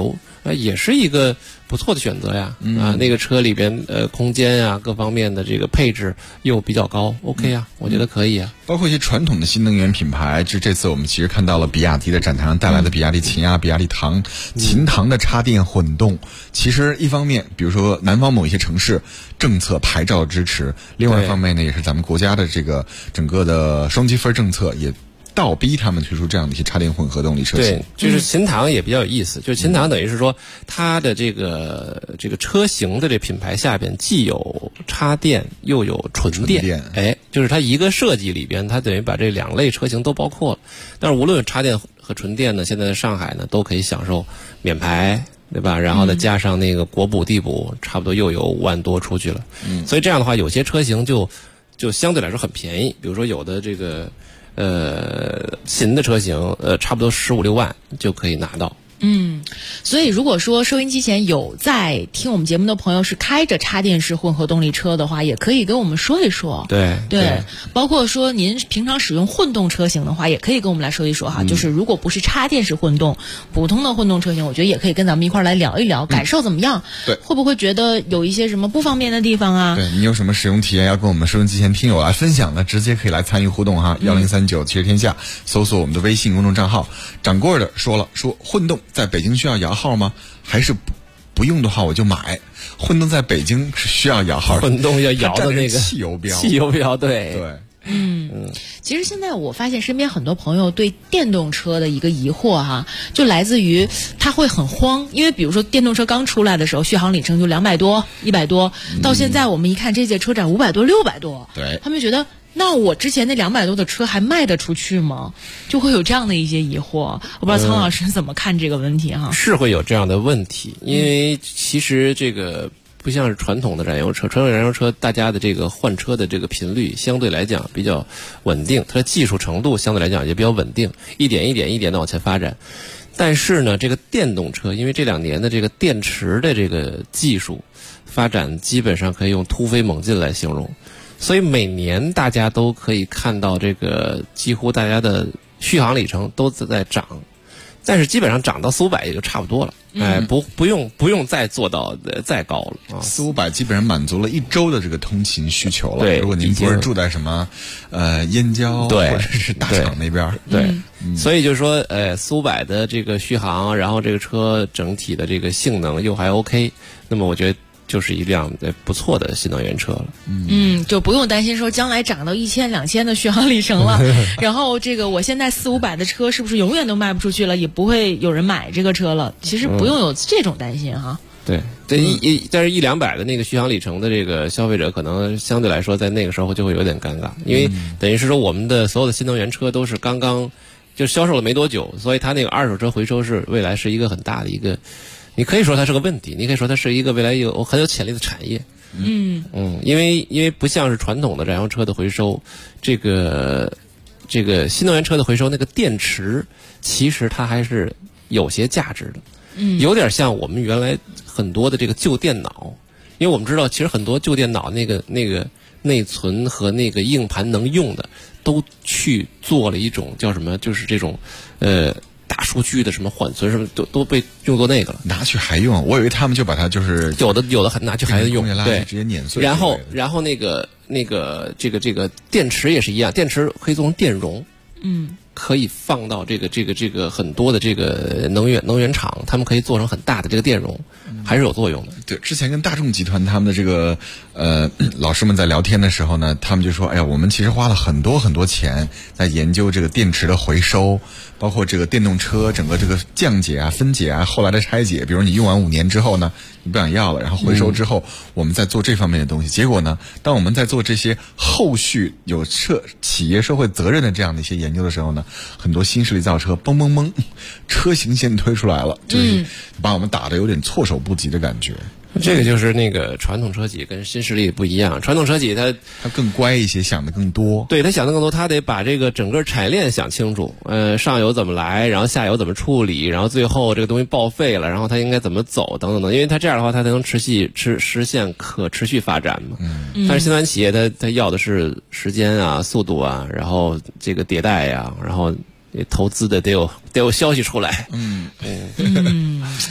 也是一个不错的选择呀。那个车里边空间啊各方面的这个配置又比较高，OK 啊，我觉得可以啊。 包括一些传统的新能源品牌，就这次我们其实看到了比亚迪的展台上带来的比亚迪秦啊、比亚迪唐、秦唐的插电混动。其实一方面，比如说南方某一些城市政策牌照支持，另外一方面呢，也是咱们国家的这个整个的双积分政策也倒逼他们推出这样的一些插电混合动力车型。 对，就是秦唐也比较有意思，就是秦唐等于是说它的这个车型的这品牌下边既有插电又有纯电，就是它一个设计里边，它等于把这2类车型都包括了。但是无论插电和纯电呢，现在在上海呢都可以享受免牌，对吧？然后呢加上那个国补地补，差不多又有5万多出去了。所以这样的话，有些车型就相对来说很便宜，比如说有的这个秦的车型，差不多15、16万就可以拿到。 所以如果说收音机前有在听我们节目的朋友是开着插电式混合动力车的话，也可以跟我们说一说。 对， 包括说您平常使用混动车型的话，也可以跟我们来说一说哈。就是如果不是插电式混动，普通的混动车型，我觉得也可以跟咱们一块儿来聊一聊，感受怎么样？ 对， 会不会觉得有一些什么不方便的地方啊？ 对，你有什么使用体验要跟我们收音机前听友来分享的，直接可以来参与互动哈。1039汽车天下，搜索我们的微信公众账号。掌柜的说混动在北京需要摇号吗？还是不用的话我就买？混动在北京是需要摇号， 混动要摇的那个汽油标，对。 其实现在我发现身边很多朋友对电动车的一个疑惑哈，就来自于他会很慌，因为比如说电动车刚出来的时候，续航里程就200多、100多，到现在我们一看这届车展500多、600多， 对， 他们觉得那我之前那200多的车还卖得出去吗？就会有这样的一些疑惑。我不知道苍老师怎么看这个问题哈？ 是会有这样的问题，因为其实这个不像是传统的燃油车，传统燃油车大家的这个换车的这个频率相对来讲比较稳定，它的技术程度相对来讲也比较稳定，一点的往前发展。但是呢，这个电动车因为这2年的这个电池的这个技术发展基本上可以用突飞猛进来形容，所以每年大家都可以看到这个几乎大家的续航里程都在涨，但是基本上涨到400-500也就差不多了。不用再做到再高了啊 ，400-500基本上满足了1周的这个通勤需求了。 对， 如果您不是住在什么燕郊或者是大厂那边， 对，所以就是说400-500的这个续航，然后这个车整体的这个性能又还 OK， 那么我觉得就是一辆不错的新能源车了。 就不用担心说将来涨到1000、2000的续航里程了，然后这个我现在400-500的车是不是永远都卖不出去了，也不会有人买这个车了？其实不用有这种担心哈。 对，但是100-200的那个续航里程的这个消费者，可能相对来说在那个时候就会有点尴尬，因为等于是说我们的所有的新能源车都是刚刚就销售了没多久，所以它那个二手车回收是未来是一个很大的一个，你可以说它是个问题，你可以说它是一个未来很有潜力的产业。因为不像是传统的燃油车的回收，这个新能源车的回收，那个电池其实它还是有些价值的。有点像我们原来很多的这个旧电脑，因为我们知道其实很多旧电脑那个内存和那个硬盘能用的都去做了一种叫什么，就是这种大数据的什么缓存什么都被用作那个了， 拿去还用。我以为他们就把它就是有的还拿去还用，对， 直接碾碎。 然后那个这个电池也是一样，电池可以做成电容，可以放到这个很多的这个能源厂，他们可以做成很大的这个电容，还是有作用的。 对，之前跟大众集团他们的这个老师们在聊天的时候呢，他们就说，哎呀，我们其实花了很多很多钱在研究这个电池的回收，包括这个电动车整个这个降解啊、分解啊、后来的拆解，比如你用完5年之后呢，你不想要了，然后回收之后，我们在做这方面的东西。结果呢，当我们在做这些后续有企业社会责任的这样的一些研究的时候呢，很多新势力造车嘣嘣嘣，车型先推出来了，就是把我们打得有点措手不及的感觉。 这个就是那个传统车企跟新势力不一样，传统车企它更乖一些，想的更多。 对，他想的更多，他得把这个整个产业链想清楚，上游怎么来，然后下游怎么处理，然后最后这个东西报废了，然后它应该怎么走等等等，因为它这样的话，它才能实现可持续发展嘛。但是新能源企业它要的是时间啊、速度啊，然后这个迭代呀，然后投资的得有消息出来。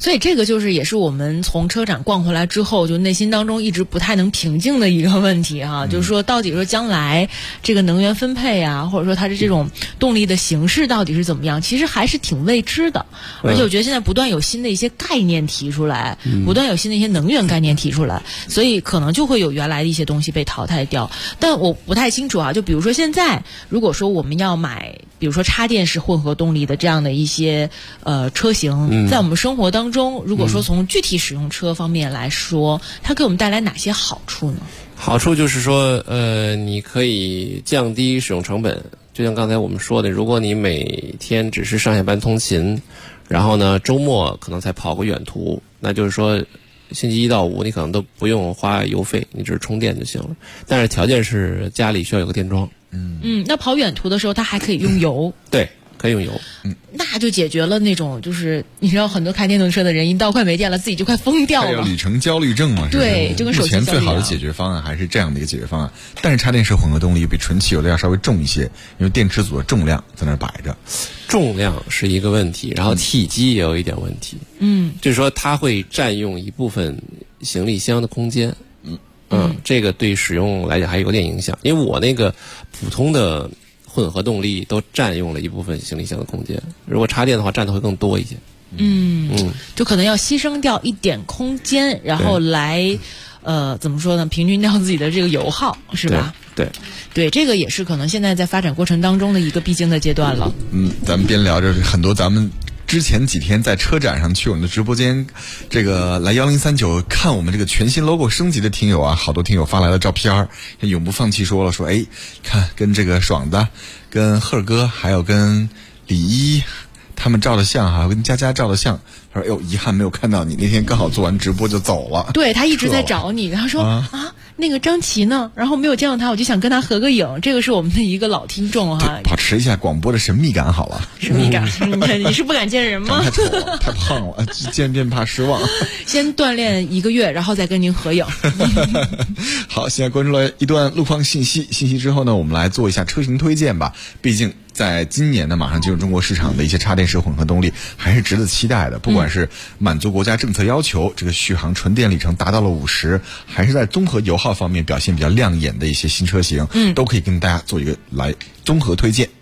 所以这个就是也是我们从车展逛回来之后，就内心当中一直不太能平静的一个问题哈，就是说到底说将来这个能源分配啊，或者说它的这种动力的形式到底是怎么样，其实还是挺未知的。而且我觉得现在不断有新的一些概念提出来，不断有新的一些能源概念提出来，所以可能就会有原来的一些东西被淘汰掉。但我不太清楚啊，就比如说现在如果说我们要买比如说插电式混合动力的这样的一些车型，在我们生活当中，如果说从具体使用车方面来说，它给我们带来哪些好处呢？ 好处就是说，你可以降低使用成本。就像刚才我们说的，如果你每天只是上下班通勤，然后呢周末可能才跑个远途，那就是说星期一到五你可能都不用花油费，你只是充电就行了。但是条件是家里需要有个电桩。 那跑远途的时候，它还可以用油。 对，可以用油。 那就解决了那种就是你知道很多开电动车的人一到快没电了，自己就快疯掉了。 有里程焦虑症嘛？ 对，就跟手机焦虑目前最好的解决方案还是这样的一个解决方案，但是插电式混合动力比纯汽油的要稍微重一些，因为电池组的重量在那儿摆着。 重量是一个问题，然后体积也有一点问题。就是说它会占用一部分行李箱的空间。这个对使用来讲还有点影响，因为我那个普通的混合动力都占用了一部分行李箱的空间，如果插电的话占的会更多一些。 就可能要牺牲掉一点空间，然后来怎么说呢，平均掉自己的这个油耗，是吧？对，这个也是可能现在在发展过程当中的一个必经的阶段了。 咱们边聊着很多咱们之前几天在车展上去我们的直播间，这个来1039看我们这个全新 logo 升级的听友啊，好多听友发来了照片，永不放弃说了说，看跟这个爽子、跟赫尔哥还有跟李一他们照的相哈，跟佳佳照的相。他说遗憾没有看到你，那天刚好做完直播就走了。 对，他一直在找你，然后说那个张琪呢，然后没有见到他，我就想跟他合个影。这个是我们的一个老听众哈， 保持一下广播的神秘感好了。 神秘感，你是不敢见人吗？ 太丑了，太胖了，见怕失望。 先锻炼1个月，然后再跟您合影。 好，现在关注了一段路况信息之后呢，我们来做一下车型推荐吧。毕竟在今年呢，马上进入中国市场的一些插电式混合动力还是值得期待的。不管是满足国家政策要求，这个续航纯电里程达到了50，还是在综合油耗方面表现比较亮眼的一些新车型，都可以跟大家做一个来综合推荐。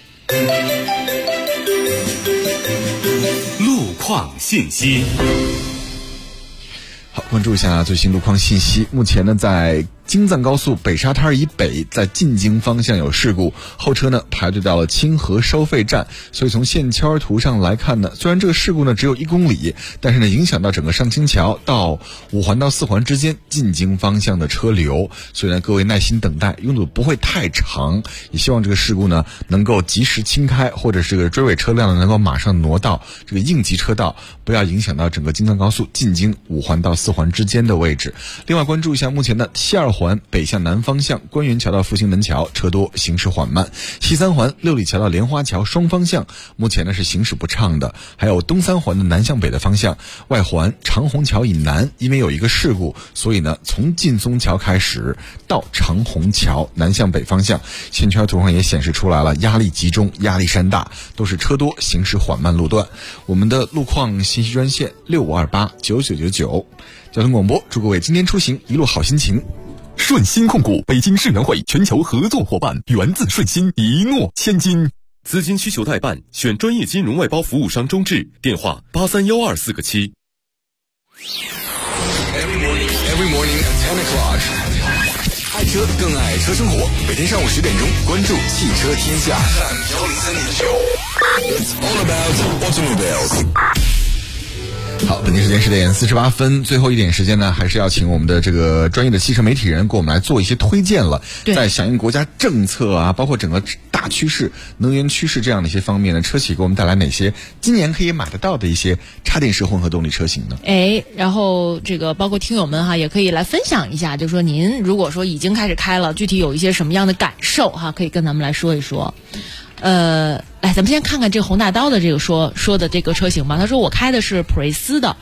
路况信息。 好，关注一下最新路况信息。目前呢，在京藏高速北沙滩以北，在进京方向有事故，后车呢排队到了清河收费站，所以从线圈图上来看呢，虽然这个事故呢只有1公里，但是呢影响到整个上清桥到5环到4环之间进京方向的车流，所以呢各位耐心等待，拥堵不会太长，也希望这个事故呢能够及时清开，或者是这个追尾车辆呢能够马上挪到这个应急车道，不要影响到整个京藏高速进京5环到4环之间的位置。另外关注一下目前的西2环北向南方向官园桥到复兴门桥车多，行驶缓慢；西3环六里桥到莲花桥双方向目前呢是行驶不畅的。还有东3环的南向北的方向，外环长虹桥以南因为有一个事故，所以呢从劲松桥开始到长虹桥南向北方向，线圈图上也显示出来了，压力集中，压力山大，都是车多，行驶缓慢路段。我们的路况信息专线65289999，交通广播，祝各位今天出行一路好心情。 顺鑫控股北京世园会全球合作伙伴，源自顺鑫，一诺千金。资金需求代办，选专业金融外包服务商中智，电话831247个7。 Every morning at 10 o'clock， 爱车更爱车生活。每天上午10点钟，关注汽车天下。It's all about automobiles。 好，本地时间10点48分，最后一点时间呢，还是要请我们的这个专业的汽车媒体人给我们来做一些推荐了。在响应国家政策啊，包括整个大趋势、能源趋势这样的一些方面呢，车企给我们带来哪些今年可以买得到的一些插电式混合动力车型呢？ 然后这个包括听友们哈，也可以来分享一下，就是说您如果说已经开始开了，具体有一些什么样的感受哈，可以跟咱们来说一说。来，咱们先看看这个宏大刀的这个说的这个车型吧。他说我开的是普锐斯的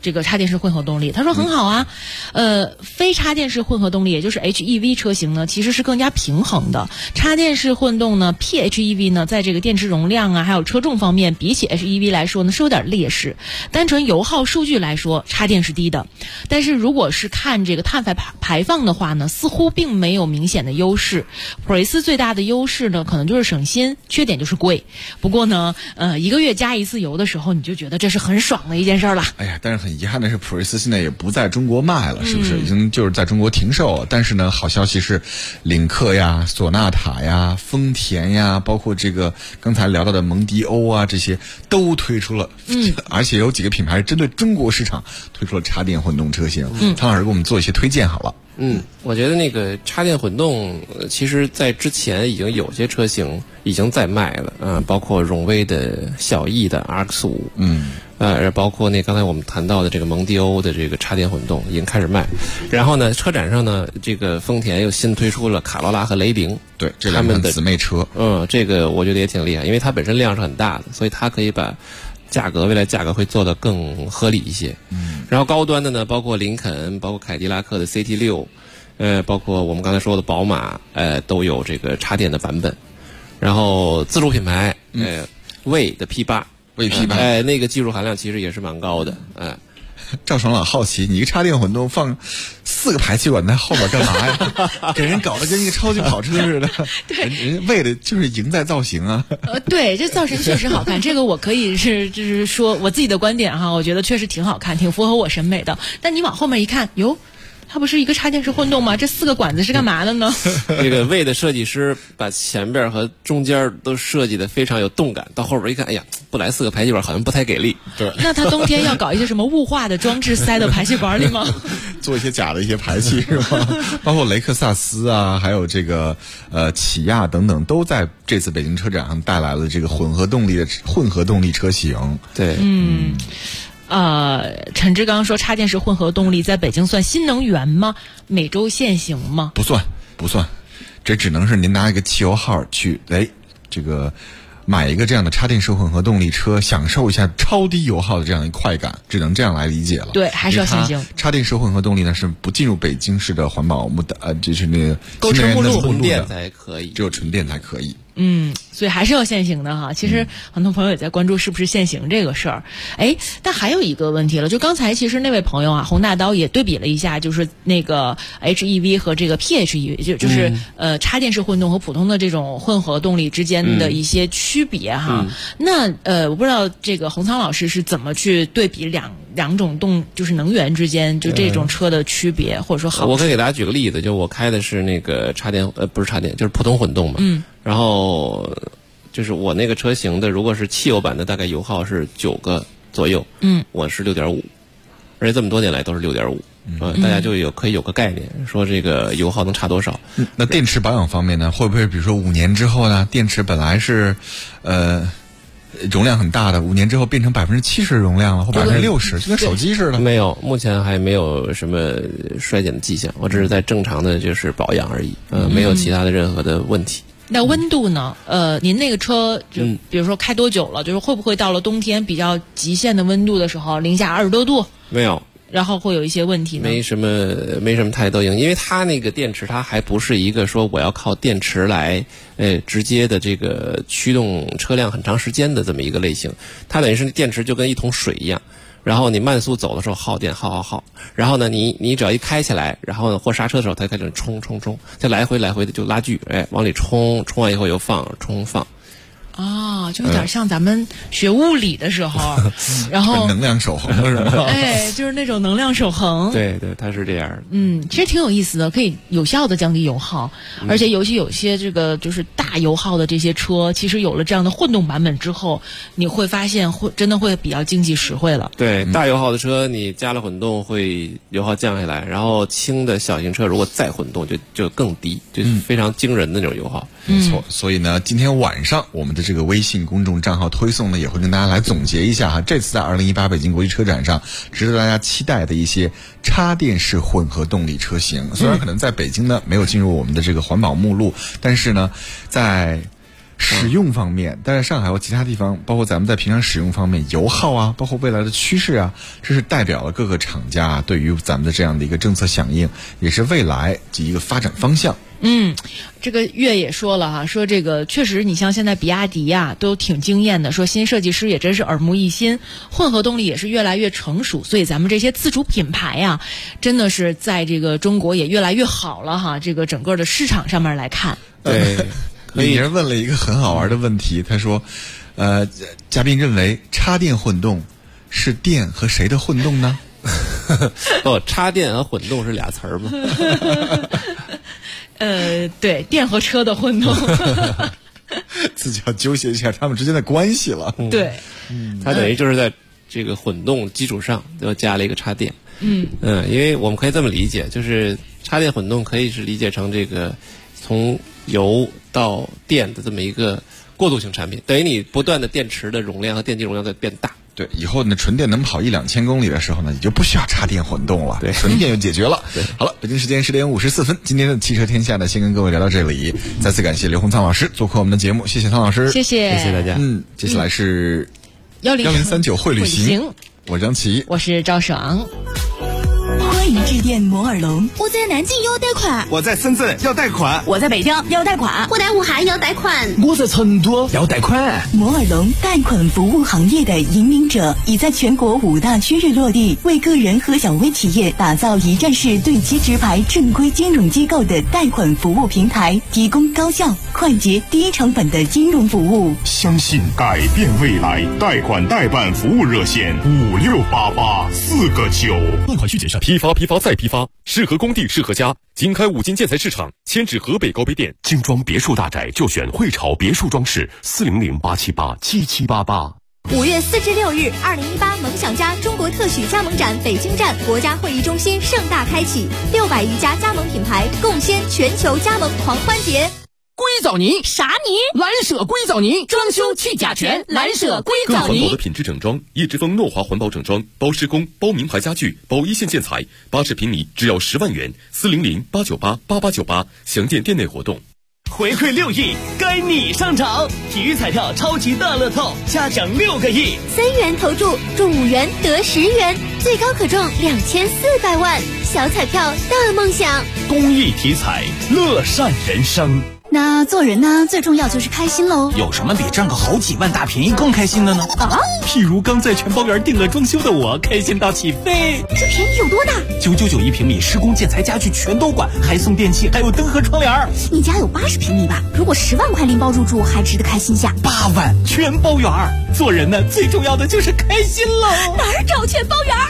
这个插电式混合动力，他说很好啊。非插电式混合动力，也就是 HEV 车型呢，其实是更加平衡的。插电式混动呢 ，PHEV 呢，在这个电池容量啊，还有车重方面，比起 HEV 来说呢，是有点劣势。单纯油耗数据来说，插电是低的，但是如果是看这个碳排放的话呢，似乎并没有明显的优势。普锐斯最大的优势呢，可能就是省心，缺点就是贵。不过呢，一个月加一次油的时候，你就觉得这是很爽的一件事了。 哎呀，但是很遗憾的是，普锐斯现在也不在中国卖了，是不是？已经就是在中国停售了。但是呢，好消息是，领克呀、索纳塔呀、丰田呀，包括这个刚才聊到的蒙迪欧啊，这些都推出了，而且有几个品牌针对中国市场推出了插电混动车型。汤老师给我们做一些推荐好了。 我觉得那个插电混动，其实在之前已经有些车型已经在卖了，包括荣威的小翼的 RX5，包括那刚才我们谈到的这个蒙迪欧的这个插电混动已经开始卖。然后呢，车展上呢，这个丰田又新推出了卡罗拉和雷凌， 对，这两款姊妹车， 这个我觉得也挺厉害，因为它本身量是很大的，所以它可以把未来价格会做得更合理一些。然后高端的呢，包括林肯，包括凯迪拉克的 CT6，包括我们刚才说的宝马，都有这个插电的版本。然后自主品牌，魏的 P8，那个技术含量其实也是蛮高的， 赵爽老好奇，你一个插电混动放4个排气管在后边干嘛呀？给人搞得跟一个超级跑车似的。人为的就是赢在造型啊。 对，这造型确实好看，这个我可以就是说我自己的观点哈，我觉得确实挺好看，挺符合我审美的。但你往后面一看，哟。它不是一个插电式混动吗？这4个管子是干嘛的呢？ 这个魏的设计师把前边和中间都设计的非常有动感，到后边一看，哎呀，不来4个排气管好像不太给力。 对， 那他冬天要搞一些什么雾化的装置塞到排气管里吗？ 做一些假的一些排气是吗？包括雷克萨斯啊，还有这个起亚等等，都在这次北京车展上带来了这个混合动力车型。 对， 陈志刚说，插电式混合动力在北京算新能源吗？每周限行吗？ 不算，这只能是您拿一个汽油号去，这个买一个这样的插电式混合动力车，享受一下超低油耗的这样一快感，只能这样来理解了。 对，还是要限行。 插电式混合动力呢是不进入北京市的环保就是那个购车目录， 纯电才可以， 只有纯电才可以。 所以还是要限行的哈。其实很多朋友也在关注是不是限行这个事儿。但还有一个问题了，就刚才其实那位朋友啊，洪大刀也对比了一下，就是那个 HEV 和这个 PHEV，就是插电式混动和普通的这种混合动力之间的一些区别哈。那我不知道这个洪仓老师是怎么去对比两种就是能源之间就这种车的区别，或者说好处。 我可以给大家举个例子，就我开的是那个不是插电，就是普通混动嘛。然后就是我那个车型的，如果是汽油版的，大概油耗是9个左右。我是6.5，而且这么多年来都是6.5。大家就可以有个概念，说这个油耗能差多少。 那电池保养方面呢，会不会比如说5年之后呢，电池本来是容量很大的，5年之后变成70%容量了，或60%，就跟手机似的。 没有，目前还没有什么衰减的迹象，我只是在正常的就是保养而已，没有其他的任何的问题。 那温度呢？您那个车就比如说开多久了？就是会不会到了冬天比较极限的温度的时候，零下20多度？ 没有。 然后会有一些问题呢？ 没什么太多影响，因为它那个电池，它还不是一个说我要靠电池来直接的这个驱动车辆很长时间的这么一个类型。它等于是电池就跟一桶水一样，然后你慢速走的时候耗电耗，然后呢你只要一开起来，然后呢或刹车的时候它开始冲，就来回的就拉锯，往里冲完以后又放，冲放。 就有点像咱们学物理的时候，然后能量守恒是吧？ 就是那种能量守恒。 对，它是这样的。 其实挺有意思的，可以有效的降低油耗，而且尤其有些这个就是大油耗的这些车，其实有了这样的混动版本之后，你会发现真的会比较经济实惠了。 对，大油耗的车你加了混动会油耗降下来，然后轻的小型车如果再混动就更低，就非常惊人的那种油耗。 没错，所以呢，今天晚上我们的这个微信公众账号推送呢，也会跟大家来总结一下哈，这次在2018北京国际车展上值得大家期待的一些插电式混合动力车型。虽然可能在北京呢没有进入我们的这个环保目录，但是呢，在使用方面，但是上海和其他地方，包括咱们在平常使用方面，油耗啊，包括未来的趋势啊，这是代表了各个厂家对于咱们的这样的一个政策响应，也是未来一个发展方向。 这个月也说了哈，说这个确实，你像现在比亚迪呀都挺惊艳的，说新设计师也真是耳目一新，混合动力也是越来越成熟，所以咱们这些自主品牌呀，真的是在这个中国也越来越好了哈。这个整个的市场上面来看， 对， 李宁问了一个很好玩的问题，他说，嘉宾认为插电混动是电和谁的混动呢？ 插电和混动是俩词儿吗？ 对，电和车的混动， 自己要纠结一下他们之间的关系了。 对， 它等于就是在这个混动基础上又加了一个插电。因为我们可以这么理解，就是插电混动可以是理解成这个从油到电的这么一个过渡性产品，等于你不断的电池的容量和电机容量在变大。 对，以后呢，纯电能跑1-2千公里的时候呢，你就不需要插电混动了，对，纯电就解决了。对，好了，北京时间10点54分，今天的汽车天下呢，先跟各位聊到这里。再次感谢刘洪苍老师做客我们的节目，谢谢苍老师， 谢谢大家。 接下来是 1039 会旅行，我是张琪， 我是赵爽。 欢迎致电摩尔龙，我在南京要贷款， 我在深圳要贷款， 我在北京要贷款， 我在武汉要贷款， 我在成都要贷款。 摩尔龙贷款服务行业的引领者，已在全国5大区域落地，为个人和小微企业打造一站式对接直排正规金融机构的贷款服务平台，提供高效、快捷、低成本的金融服务。 相信改变未来，贷款代办服务热线5688-4个9。 贷款需谨慎，批发再批发，适合工地适合家。经开5金建材市场，迁至河北高碑店。 精装别墅大宅就选汇潮别墅装饰，400-878-7788。 5月4至6日，2018梦想家中国特许加盟展北京站国家会议中心盛大开启，600余家加盟品牌共掀全球加盟狂欢节。 硅藻泥啥泥？ 蓝舍硅藻泥，装修去甲醛，蓝舍硅藻泥。 更环保的品质整装，叶之峰诺华环保整装，包施工，包名牌家具，包一线建材，80平米只要10万元，400-898-8898，详见店内活动。 回馈6亿，该你上场！体育彩票超级大乐透，加奖6个亿 ，3元投注，中5元得10元，最高可中2400万，小彩票大梦想。 公益体彩，乐善人生。 那做人呢，最重要就是开心喽。 有什么比赚个好几万大便宜更开心的呢？ 譬如刚在全包园定了装修的我，开心到起飞。 这便宜有多大 ？999一平米，施工建材家具全都管，还送电器，还有灯和窗帘。 你家有80平米吧？如果10万块拎包入住，还值得开心下。 8万全包园。 做人呢，最重要的就是开心喽。 哪儿找全包园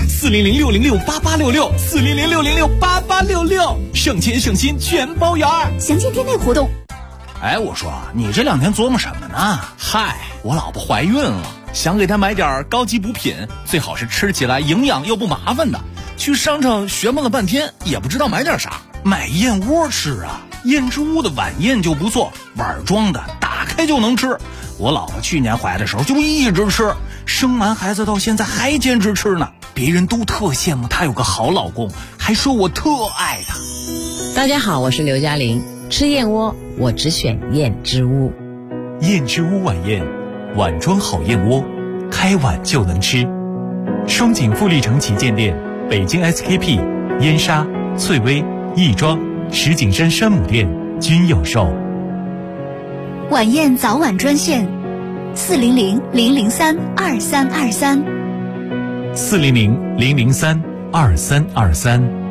？400-606-8866，400-606-8866，省钱省心全包园。 详见店内活动。 哎，我说你这2天琢磨什么呢？嗨，我老婆怀孕了，想给她买点高级补品，最好是吃起来营养又不麻烦的。去商场询问了半天，也不知道买点啥。买燕窝吃啊，燕之屋的晚宴就不错，碗装的，打开就能吃。我老婆去年怀的时候就一直吃，生完孩子到现在还坚持吃呢。别人都特羡慕她有个好老公，还说我特爱她。 大家好，我是刘嘉玲。吃燕窝，我只选燕之屋。 燕之屋晚宴，碗装好燕窝，开碗就能吃。双井富力城旗舰店、北京 SKP、燕莎、翠微、亦庄、石景山山姆店均有售。 晚宴早晚专线：400-003-2323。 400-003-2323。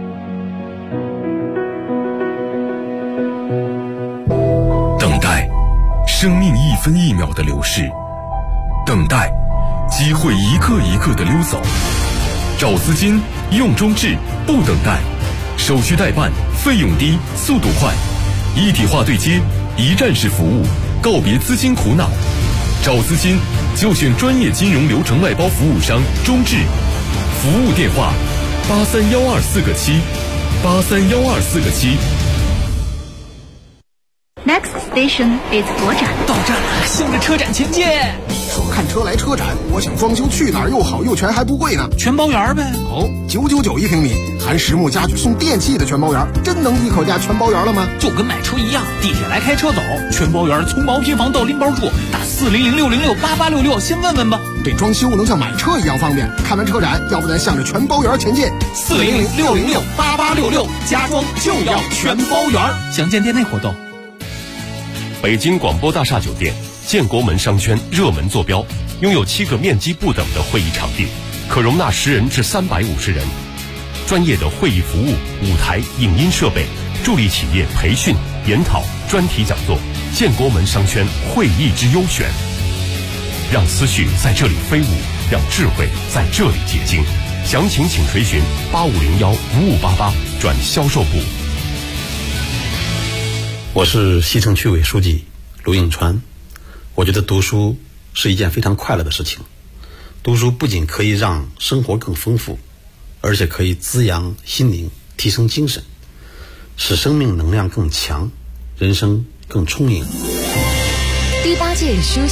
生命一分一秒的流逝，等待机会一个一个的溜走。找资金，用中置，不等待，手续代办，费用低，速度快，一体化对接，一站式服务，告别资金苦恼。找资金就选专业金融流程外包服务商中置，服务电话83124个7，83124个7。 Next station is 国展。 到站了，向着车展前进。 说看车来车展，我想装修去哪儿又好又全还不贵呢？ 全包圆呗。 哦，999一平米，含实木家具送电器的全包圆，真能一口价全包圆了吗？ 就跟买车一样，地铁来开车走，全包圆，从毛坯房到拎包住，打400-606-8866，先问问吧。 这装修能像买车一样方便。看完车展，要不咱向着全包圆前进。 400-606-8866，家装就要全包圆。详见店内活动。 北京广播大厦酒店，建国门商圈热门坐标，拥有7个面积不等的会议场地，可容纳10人至350人。专业的会议服务、舞台、影音设备，助力企业培训、研讨、专题讲座。建国门商圈会议之优选，让思绪在这里飞舞，让智慧在这里结晶。详情请垂询8501-5588转销售部。 我是西城区委书记卢应川。我觉得读书是一件非常快乐的事情。读书不仅可以让生活更丰富，而且可以滋养心灵，提升精神，使生命能量更强，人生更充盈。 第8届书